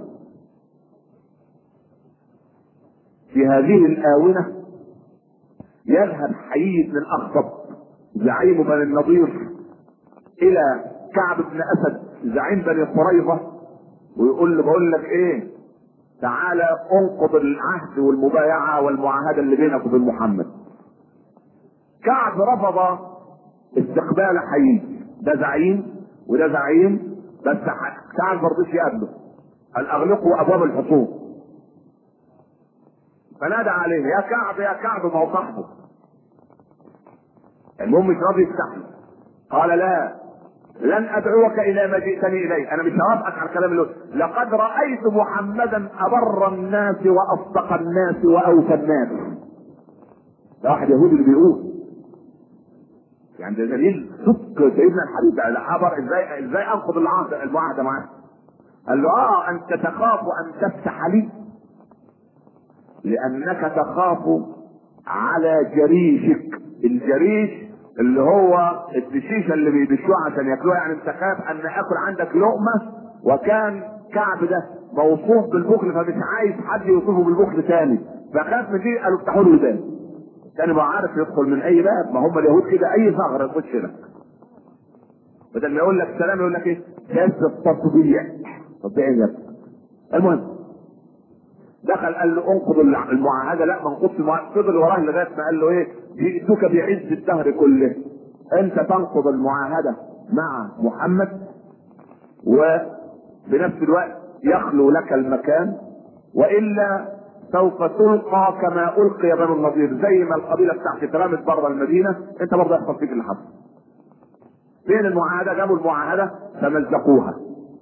Speaker 2: في هذه الاونه يذهب حيي بن الاخطب زعيم بني النضير الى كعب بن اسد زعيم بني قريظه ويقول له بقول لك ايه؟ تعالى انقض العهد والمبايعه والمعاهده اللي بينك وبين محمد. كعب رفض استقبال حيي، ده زعيم وده زعيم، بس كعب ما رضيش يقابله. قال اغلقوا ابواب الحصون. فنادى عليه يا كعب يا كعب، ما هو صاحبه. المهم مش راضي يفتح له. قال لا، لن ادعوك الى ما جئتني اليه، انا مش هوافقك على الكلام اللي لقد رايت محمدا ابر الناس واصدق الناس واوفى الناس. ده واحد يهودي اللي بيقول يعني ده دليل صدق سيدنا الحبيب. عبر ازاي انقض المعاهده معاه. قال له انت تخاف ان تفتح لي لانك تخاف على جريشك. الجريش اللي هو الدشيشه اللي بيدشوها عشان ياكلوها، يعني انت خايف ان اكل عندك لقمه. وكان كعب ده موصوف بالبخل فمش عايز حد يوصفه بالبخل تاني، فخاف من دي. قالوا افتحوا له الباب. كان ما عارف يدخل من اي باب، ما هم اليهود كده اي ثغره يخش لك. بدل ما يقول لك سلام يقول لك ايه؟ كاس التطبيع. تطبيع ايه؟ المهم دخل قال له انقض المعاهده. لا ما انقضش المعاهده. فضل وراه لغايه ما قال له ايه؟ جئتك بعز الدهر كله، انت تنقض المعاهده مع محمد وبنفس الوقت يخلو لك المكان، والا سوف تلقى كما القي بنو النضير. زي ما القبيله بتاعتي اترمت بره المدينه انت برضه يحصل فيك اللي حصل. فين المعاهده؟ جابوا المعاهده فمزقوها.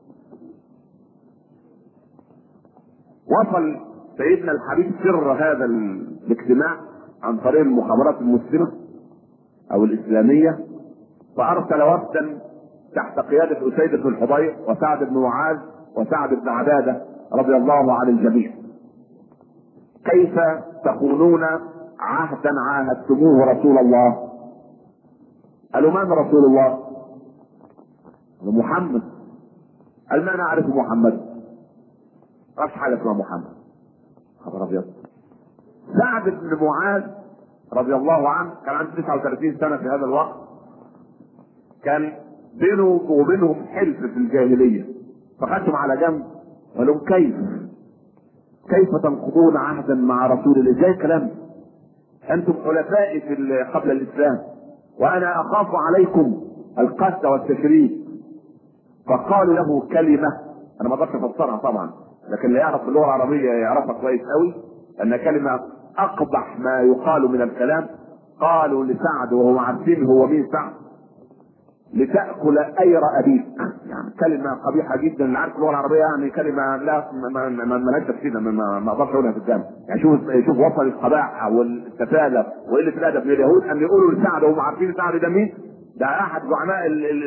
Speaker 2: وصل سيدنا الحبيب سر هذا الاجتماع عن طريق المخابرات المسلمه او الاسلاميه، فارسل وفدا تحت قياده اسيد بن الحضير وسعد بن معاذ وسعد بن عباده رضي الله عن الجميع. كيف تخونون عهدا عاهدتموه رسول الله؟ قالوا من رسول الله؟ قالوا محمد. قال ما نعرف محمد، رفش حاجه اسمها محمد. خبر ابيض. سعد بن معاذ رضي الله عنه كان عنده 39 سنه في هذا الوقت. كان بينه وبينهم حلف في الجاهليه، فخدتم على جنب قال لهم كيف تنقضون عهدا مع رسول الله؟ ازاي الكلام؟ انتم حلفائي قبل الاسلام وانا اخاف عليكم القسوه والتشريد. فقالوا له كلمه انا ما اقدرش افسرها طبعا، لكن اللي يعرف اللغه العربيه يعرفها كويس قوي، ان كلمه اقبح ما يقال من الكلام. قالوا لسعد وهو عارفين هو مين سعد: لتأكل أير أبيك. يعني كلمة قبيحة جدا. اللي عارف اللغة العربية يعني كلمة لا ما لهاش تفسير، ما اقدرش اقولها قدام. يعني شوف وصل القباحة والسفالة وقلة الأدب لليهود أن يقولوا لسعد وهم عارفين سعد ده مين؟ ده أحد زعماء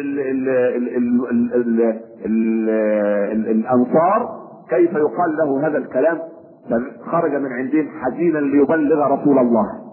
Speaker 2: الأنصار. كيف يقال له هذا الكلام؟ فخرج من عندهم حزينا ليبلغ رسول الله.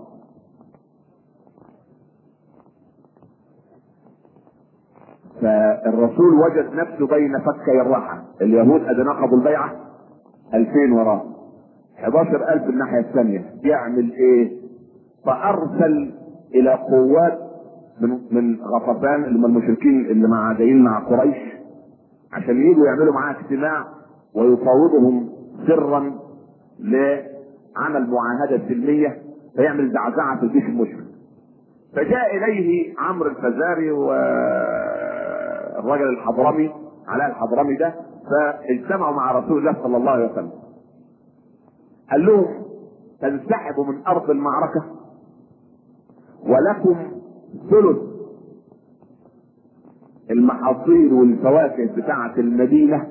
Speaker 2: فالرسول وجد نفسه بين فكي الرحى. اليهود قد نقضوا البيعه 2000 وراه، 11000 الناحيه الثانيه. يعمل ايه؟ فارسل الى قوات
Speaker 1: من غطفان اللي هم المشركين اللي جايين مع قريش عشان يجوا يعملوا معاه اجتماع ويفاوضهم سرا لعمل معاهده سلميه فيعمل زعزعه في الجيش المشرك. فجاء اليه عمرو الفزاري والرجل الحضرمي علاء الحضرمي ده، فاجتمعوا مع رسول الله صلى الله عليه وسلم. قال لهم تنسحبوا من ارض المعركه ولكم ثلث المحاصيل والفواكه بتاعه المدينه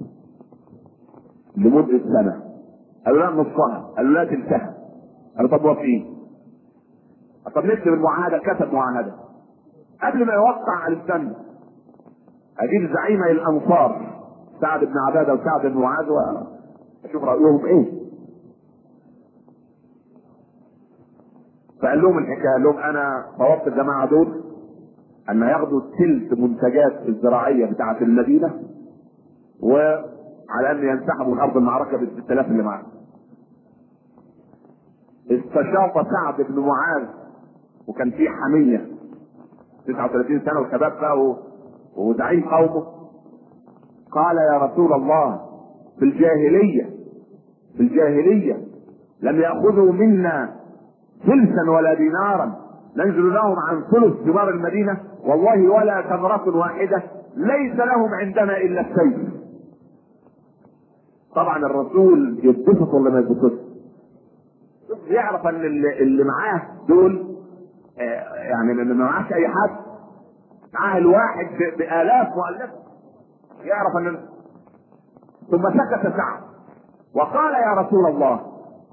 Speaker 1: لمده سنه. قالوا لا نصها، قالوا لا تلتها. قالوا طب وافقين. طب نكتب المعاهده. كتب معاهده. قبل ما يوقع على السنه اجيب زعيمي الانصار سعد بن عباده وسعد بن معاذ واشوف رايهم ايه. فقال لهم الحكايه، قال لهم انا طلبت الجماعه دول ان ياخدوا ثلث منتجات الزراعيه بتاعه المدينه وعلى ان ينسحبوا من ارض المعركه بال 6000 اللي معاهم. استشاط سعد بن معاذ وكان فيه حميه 39 سنه وشباب بقى وزعيم قومه. قال يا رسول الله في الجاهليه لم ياخذوا منا ثلثا ولا دينارا ننزل لهم عن ثلث ثمار المدينه، والله ولا تمره واحده ليس لهم عندنا الا السيف. طبعا الرسول يتبسط ولا ما يتبسطش؟ يعرف ان اللي معاه دول يعني ما معاش اي حد، معاه الواحد بالاف مؤلفه. يعرف ان ثم سكت سعد وقال يا رسول الله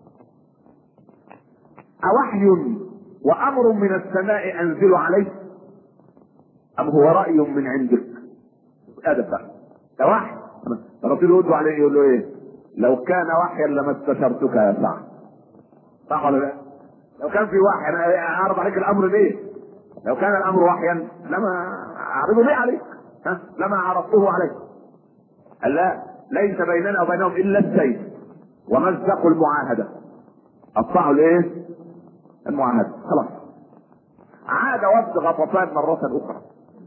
Speaker 1: اوحي وامر من السماء انزل عليه ام هو راي من عندك؟ ادب بقى ده وحي. الرسول يرد عليه يقول له ايه؟ لو كان وحيا لما استشرتك يا سعد. صح ولا لا؟ لو كان في وحي انا اعرض عليك الامر ليه؟ لو كان الامر وحيا لما اعرضه ليه عليك؟ لما عرضته عليك. قال لا، ليس بيننا وبينهم الا السيف ومزقوا المعاهده. قطعوا الايه؟ المعاهده. خلاص. عاد وفد غطفان مرة أخرى.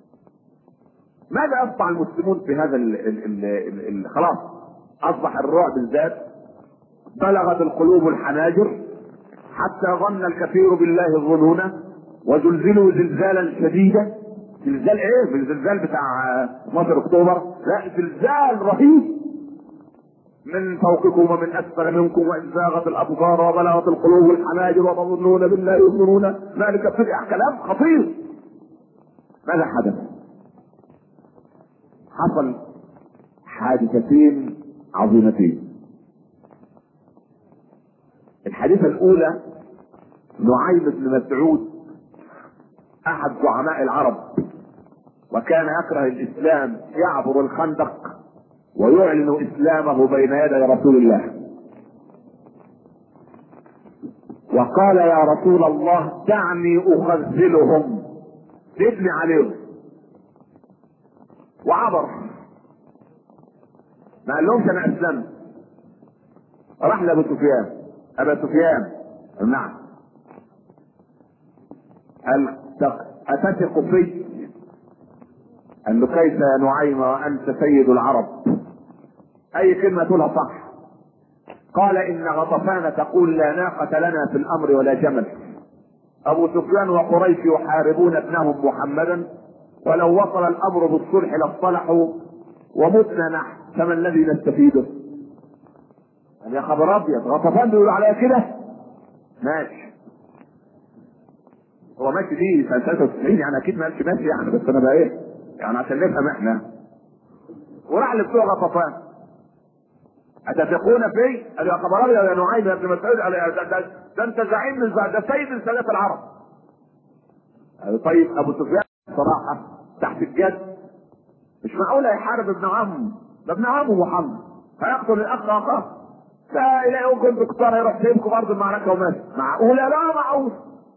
Speaker 1: ماذا يصنع المسلمون في هذا خلاص أصبح الرعب بالذات بلغت القلوب الحناجر حتى ظن الكثير بالله الظنون وزلزلوا زلزالا شديدا. زلزال ايه؟ بالزلزال بتاع 12 اكتوبر؟ لا، زلزال رهيب من فوقكم ومن اسفل منكم واذ زاغت الابصار وبلغت القلوب الحناجر وتظنون بالله يظنون ذلك ابتدع. كلام خطير. ماذا حدث؟ حصل حادثتين عظيمتين. الحادثه الاولى نعيم بن مسعود احد زعماء العرب وكان يكره الاسلام يعبر الخندق ويعلن اسلامه بين يدي رسول الله، وقال يا رسول الله دعني اخذلهم، ابني عليهم. وعبر ما قال لهمش انا اسلمت. راح لابو سفيان. ابا سفيان نعم. قال اتثق في؟ قال له كيف يا نعيم وانت سيد العرب؟ اي كلمه تقولها صح. قال ان غطفان تقول لا ناقة لنا في الامر ولا جمل. ابو سفيان وقريش يحاربون ابنهم محمدا، ولو وصل الامر بالصلح لاصطلحوا ومتنا نحن، فما الذي نستفيده؟ قال يا خبر ابيض، غطفان بيقولوا عليا كده؟ ماشي. هو ماشي دي سنه 93 يعني اكيد ما قالش ماشي يعني، بس انا بقى ايه يعني عشان نفهم احنا. وراح لبتوع غطفان اتثقون في؟ قال يا خبر ابيض يا نعيم يا ابن مسعود، ده انت زعيم من ده سيد من سادات العرب. قال طيب ابو سفيان صراحه تحت الجد مش معقول يحارب ابن عمه، ده ابن عمه محمد هيقتل الاخ اخاه، فيلاقوا كنت كتار يروح سيبكم برضه المعركه وماشي. معقوله؟ لا معقول.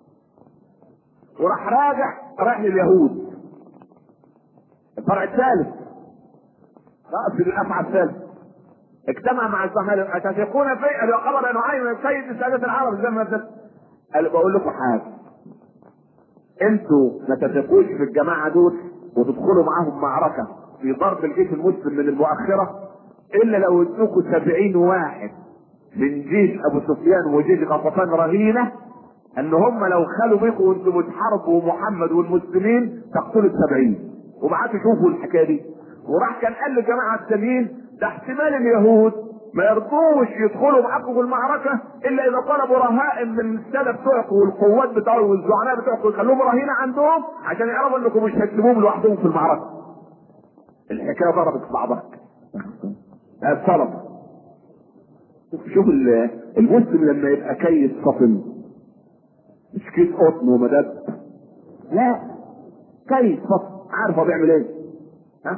Speaker 1: وراح رايح لليهود الفرع الثالث رأس الافعى الثالث. اجتمع مع الزمالك اتثقون في؟ قالوا خبر انه عين سيد سادة العرب زي ما قال بقول لكم حاجه،
Speaker 2: انتوا ما تثقوش في الجماعه دول وتدخلوا معاهم معركه في ضرب الجيش المسلم من المؤخره الا لو ادوكوا 70 واحد من جيش ابو سفيان وجيش غطفان رهينه ان هم لو خلوا بيكم وانتم بتحاربوا محمد والمسلمين تقتلوا ال70. وبعتوا شوفوا الحكايه دي. وراح كان قال للجماعه التانيين ده احتمال اليهود ما يرضوش يدخلوا معاكم في المعركه الا اذا طلبوا رهائن من الساده بتوعكم والقوات بتوعكم والزعماء بتوعكم يخلوهم رهينه عندهم عشان يعرفوا انكم مش هتسيبوهم لوحدهم في المعركه. الحكايه ضربت بعضها. الطلب شوف المسلم لما يبقى كيس صفن مش كيس قطن ومدد، لا كيس صفن عارف هو بيعمل ايه. ها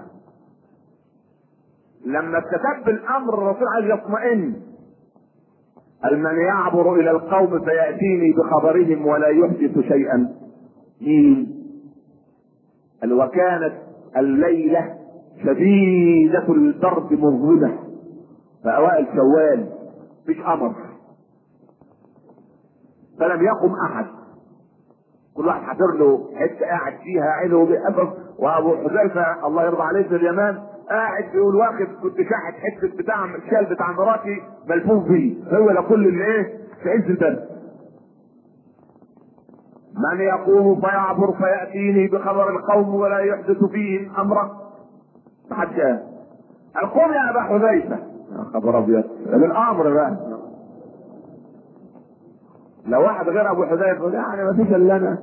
Speaker 2: لما استتب الامر الرسول عايز يطمئن قال من يعبر الى القوم فياتيني بخبرهم ولا يحدث شيئا. مين؟ قال وكانت الليله شديده البرد مظلمه فاوائل شوال مفيش قمر فلم يقم احد، كل واحد حضر له حته قاعد فيها عينه بيقبض. وابو حذيفه الله يرضى عليه في اليمان قاعد بيقول واخد كنت شاحت حته بتاع الشال بتاع مراتي ملفوف بيه هو لكل اللي ايه في عز البرد. من يقوم فيعبر فياتيني بخبر القوم ولا يحدث فيهم امرا. حد قوم يا ابا حذيفه. خبر ابيض بالامر بقى. لو واحد غير ابو حذيفه يعني ما فيش الا انا،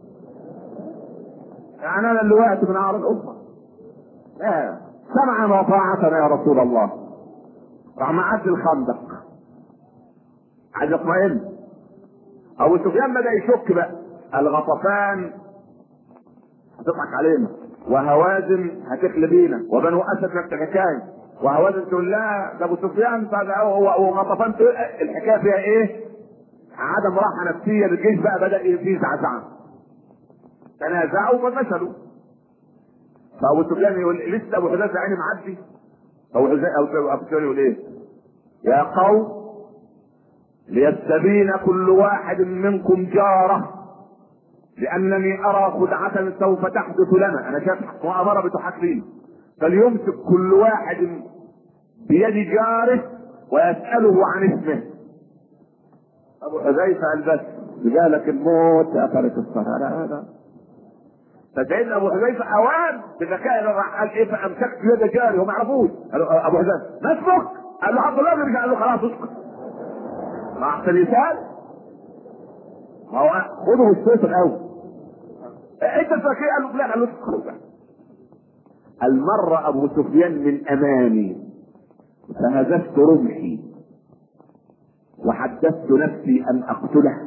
Speaker 2: يعني انا اللي وقعت من عار الامه. لا سمعا وطاعة يا رسول الله. راح معدي الخندق عايز يطمئن. ابو سفيان بدا يشك بقى الغطفان هتضحك علينا وهوازن هتخلي بينا وبنو اسد نفس الحكايه وهوازن تقول لا ده ابو سفيان وغطفان الحكايه فيها ايه؟ عدم راحه نفسيه للجيش بقى بدا فيه زعزعه. تنازعوا ففشلوا. فابو سفيان يقول لسه ابو حذيفه عيني معدي. ابو سفيان يقول ايه؟ يا قوم ليستبين كل واحد منكم جاره لانني ارى خدعه سوف تحدث لنا. انا شايف مؤامره بتحاكينا فليمسك كل واحد بيد جاره ويساله عن اسمه. ابو حذيفه قال بس جالك الموت اثرت الصلاه. هذا فسيدنا ابو حذيفه اوان بذكاء راح قال ايه فامسكت يد جاري هم يعرفوش. قالوا ابو حذيفه ما اسمك؟ قال له عبد الله بن قال له خلاص اسكت. ما احسن لسان ما هو خدوا الصوت الاول. انت فاكر؟ قال له لا قال له اسكت. المر ابو سفيان من امامي فهززت رمحي وحدثت نفسي ان اقتله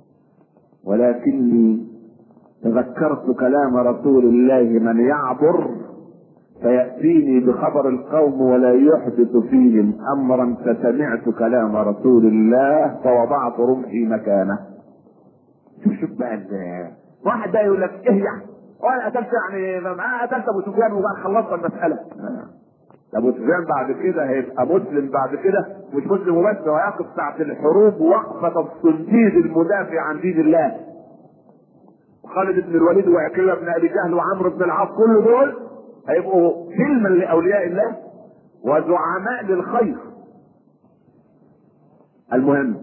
Speaker 2: ولكني تذكرت كلام رسول الله من يعبر فيأتيني بخبر القوم ولا يحدث فيهم امرا فسمعت كلام رسول الله فوضعت رمحي مكانه. شوف بقى واحد ده يقول لك ايه يعني وانا قتلت يعني ما قتلت ابو سفيان وبقى خلصت المساله. ابو سفيان بعد كده هيبقى مسلم بعد كده مش مسلم وبس هو هيقف ساعه الحروب وقفه الصنديد المدافع عن دين الله. خالد بن الوليد وعكرمه بن ابي جهل وعمرو بن العاص كل دول هيبقوا سلما لاولياء الله وزعماء للخير. المهم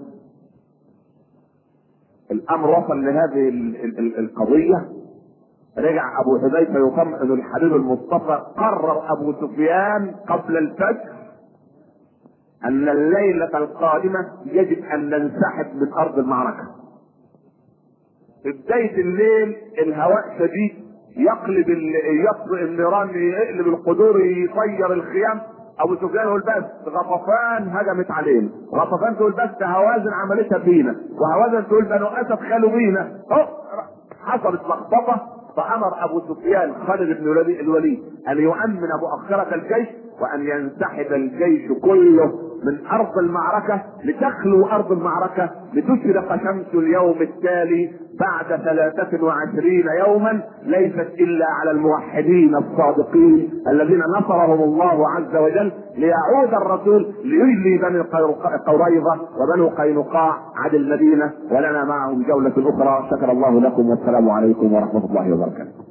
Speaker 2: الامر وصل لهذه القضيه. رجع ابو حذيفه يطمئن الحبيب المصطفى. قرر ابو سفيان قبل الفجر ان الليله القادمه يجب ان ننسحب من ارض المعركه. في بدايه الليل الهواء شديد يطفئ النيران يقلب القدور يطير الخيام. ابو سفيان يقول بس غطفان هجمت علينا. غطفان تقول بس هوازن عملتها فينا وهوازن تقول بنو اسد خالوا بينا. حصلت لخبطه. فامر ابو سفيان خالد بن الوليد ان يؤمن مؤخره الجيش وان ينسحب الجيش كله من ارض المعركة لتخلو ارض المعركة لتشرق شمس اليوم التالي بعد 23 يوما، ليست الا على الموحدين الصادقين الذين نصرهم الله عز وجل، ليعود الرسول ليجلي بني قريظة وبنو قينقاع عن المدينة، ولنا معهم جولة اخرى. شكر الله لكم والسلام عليكم ورحمة الله وبركاته.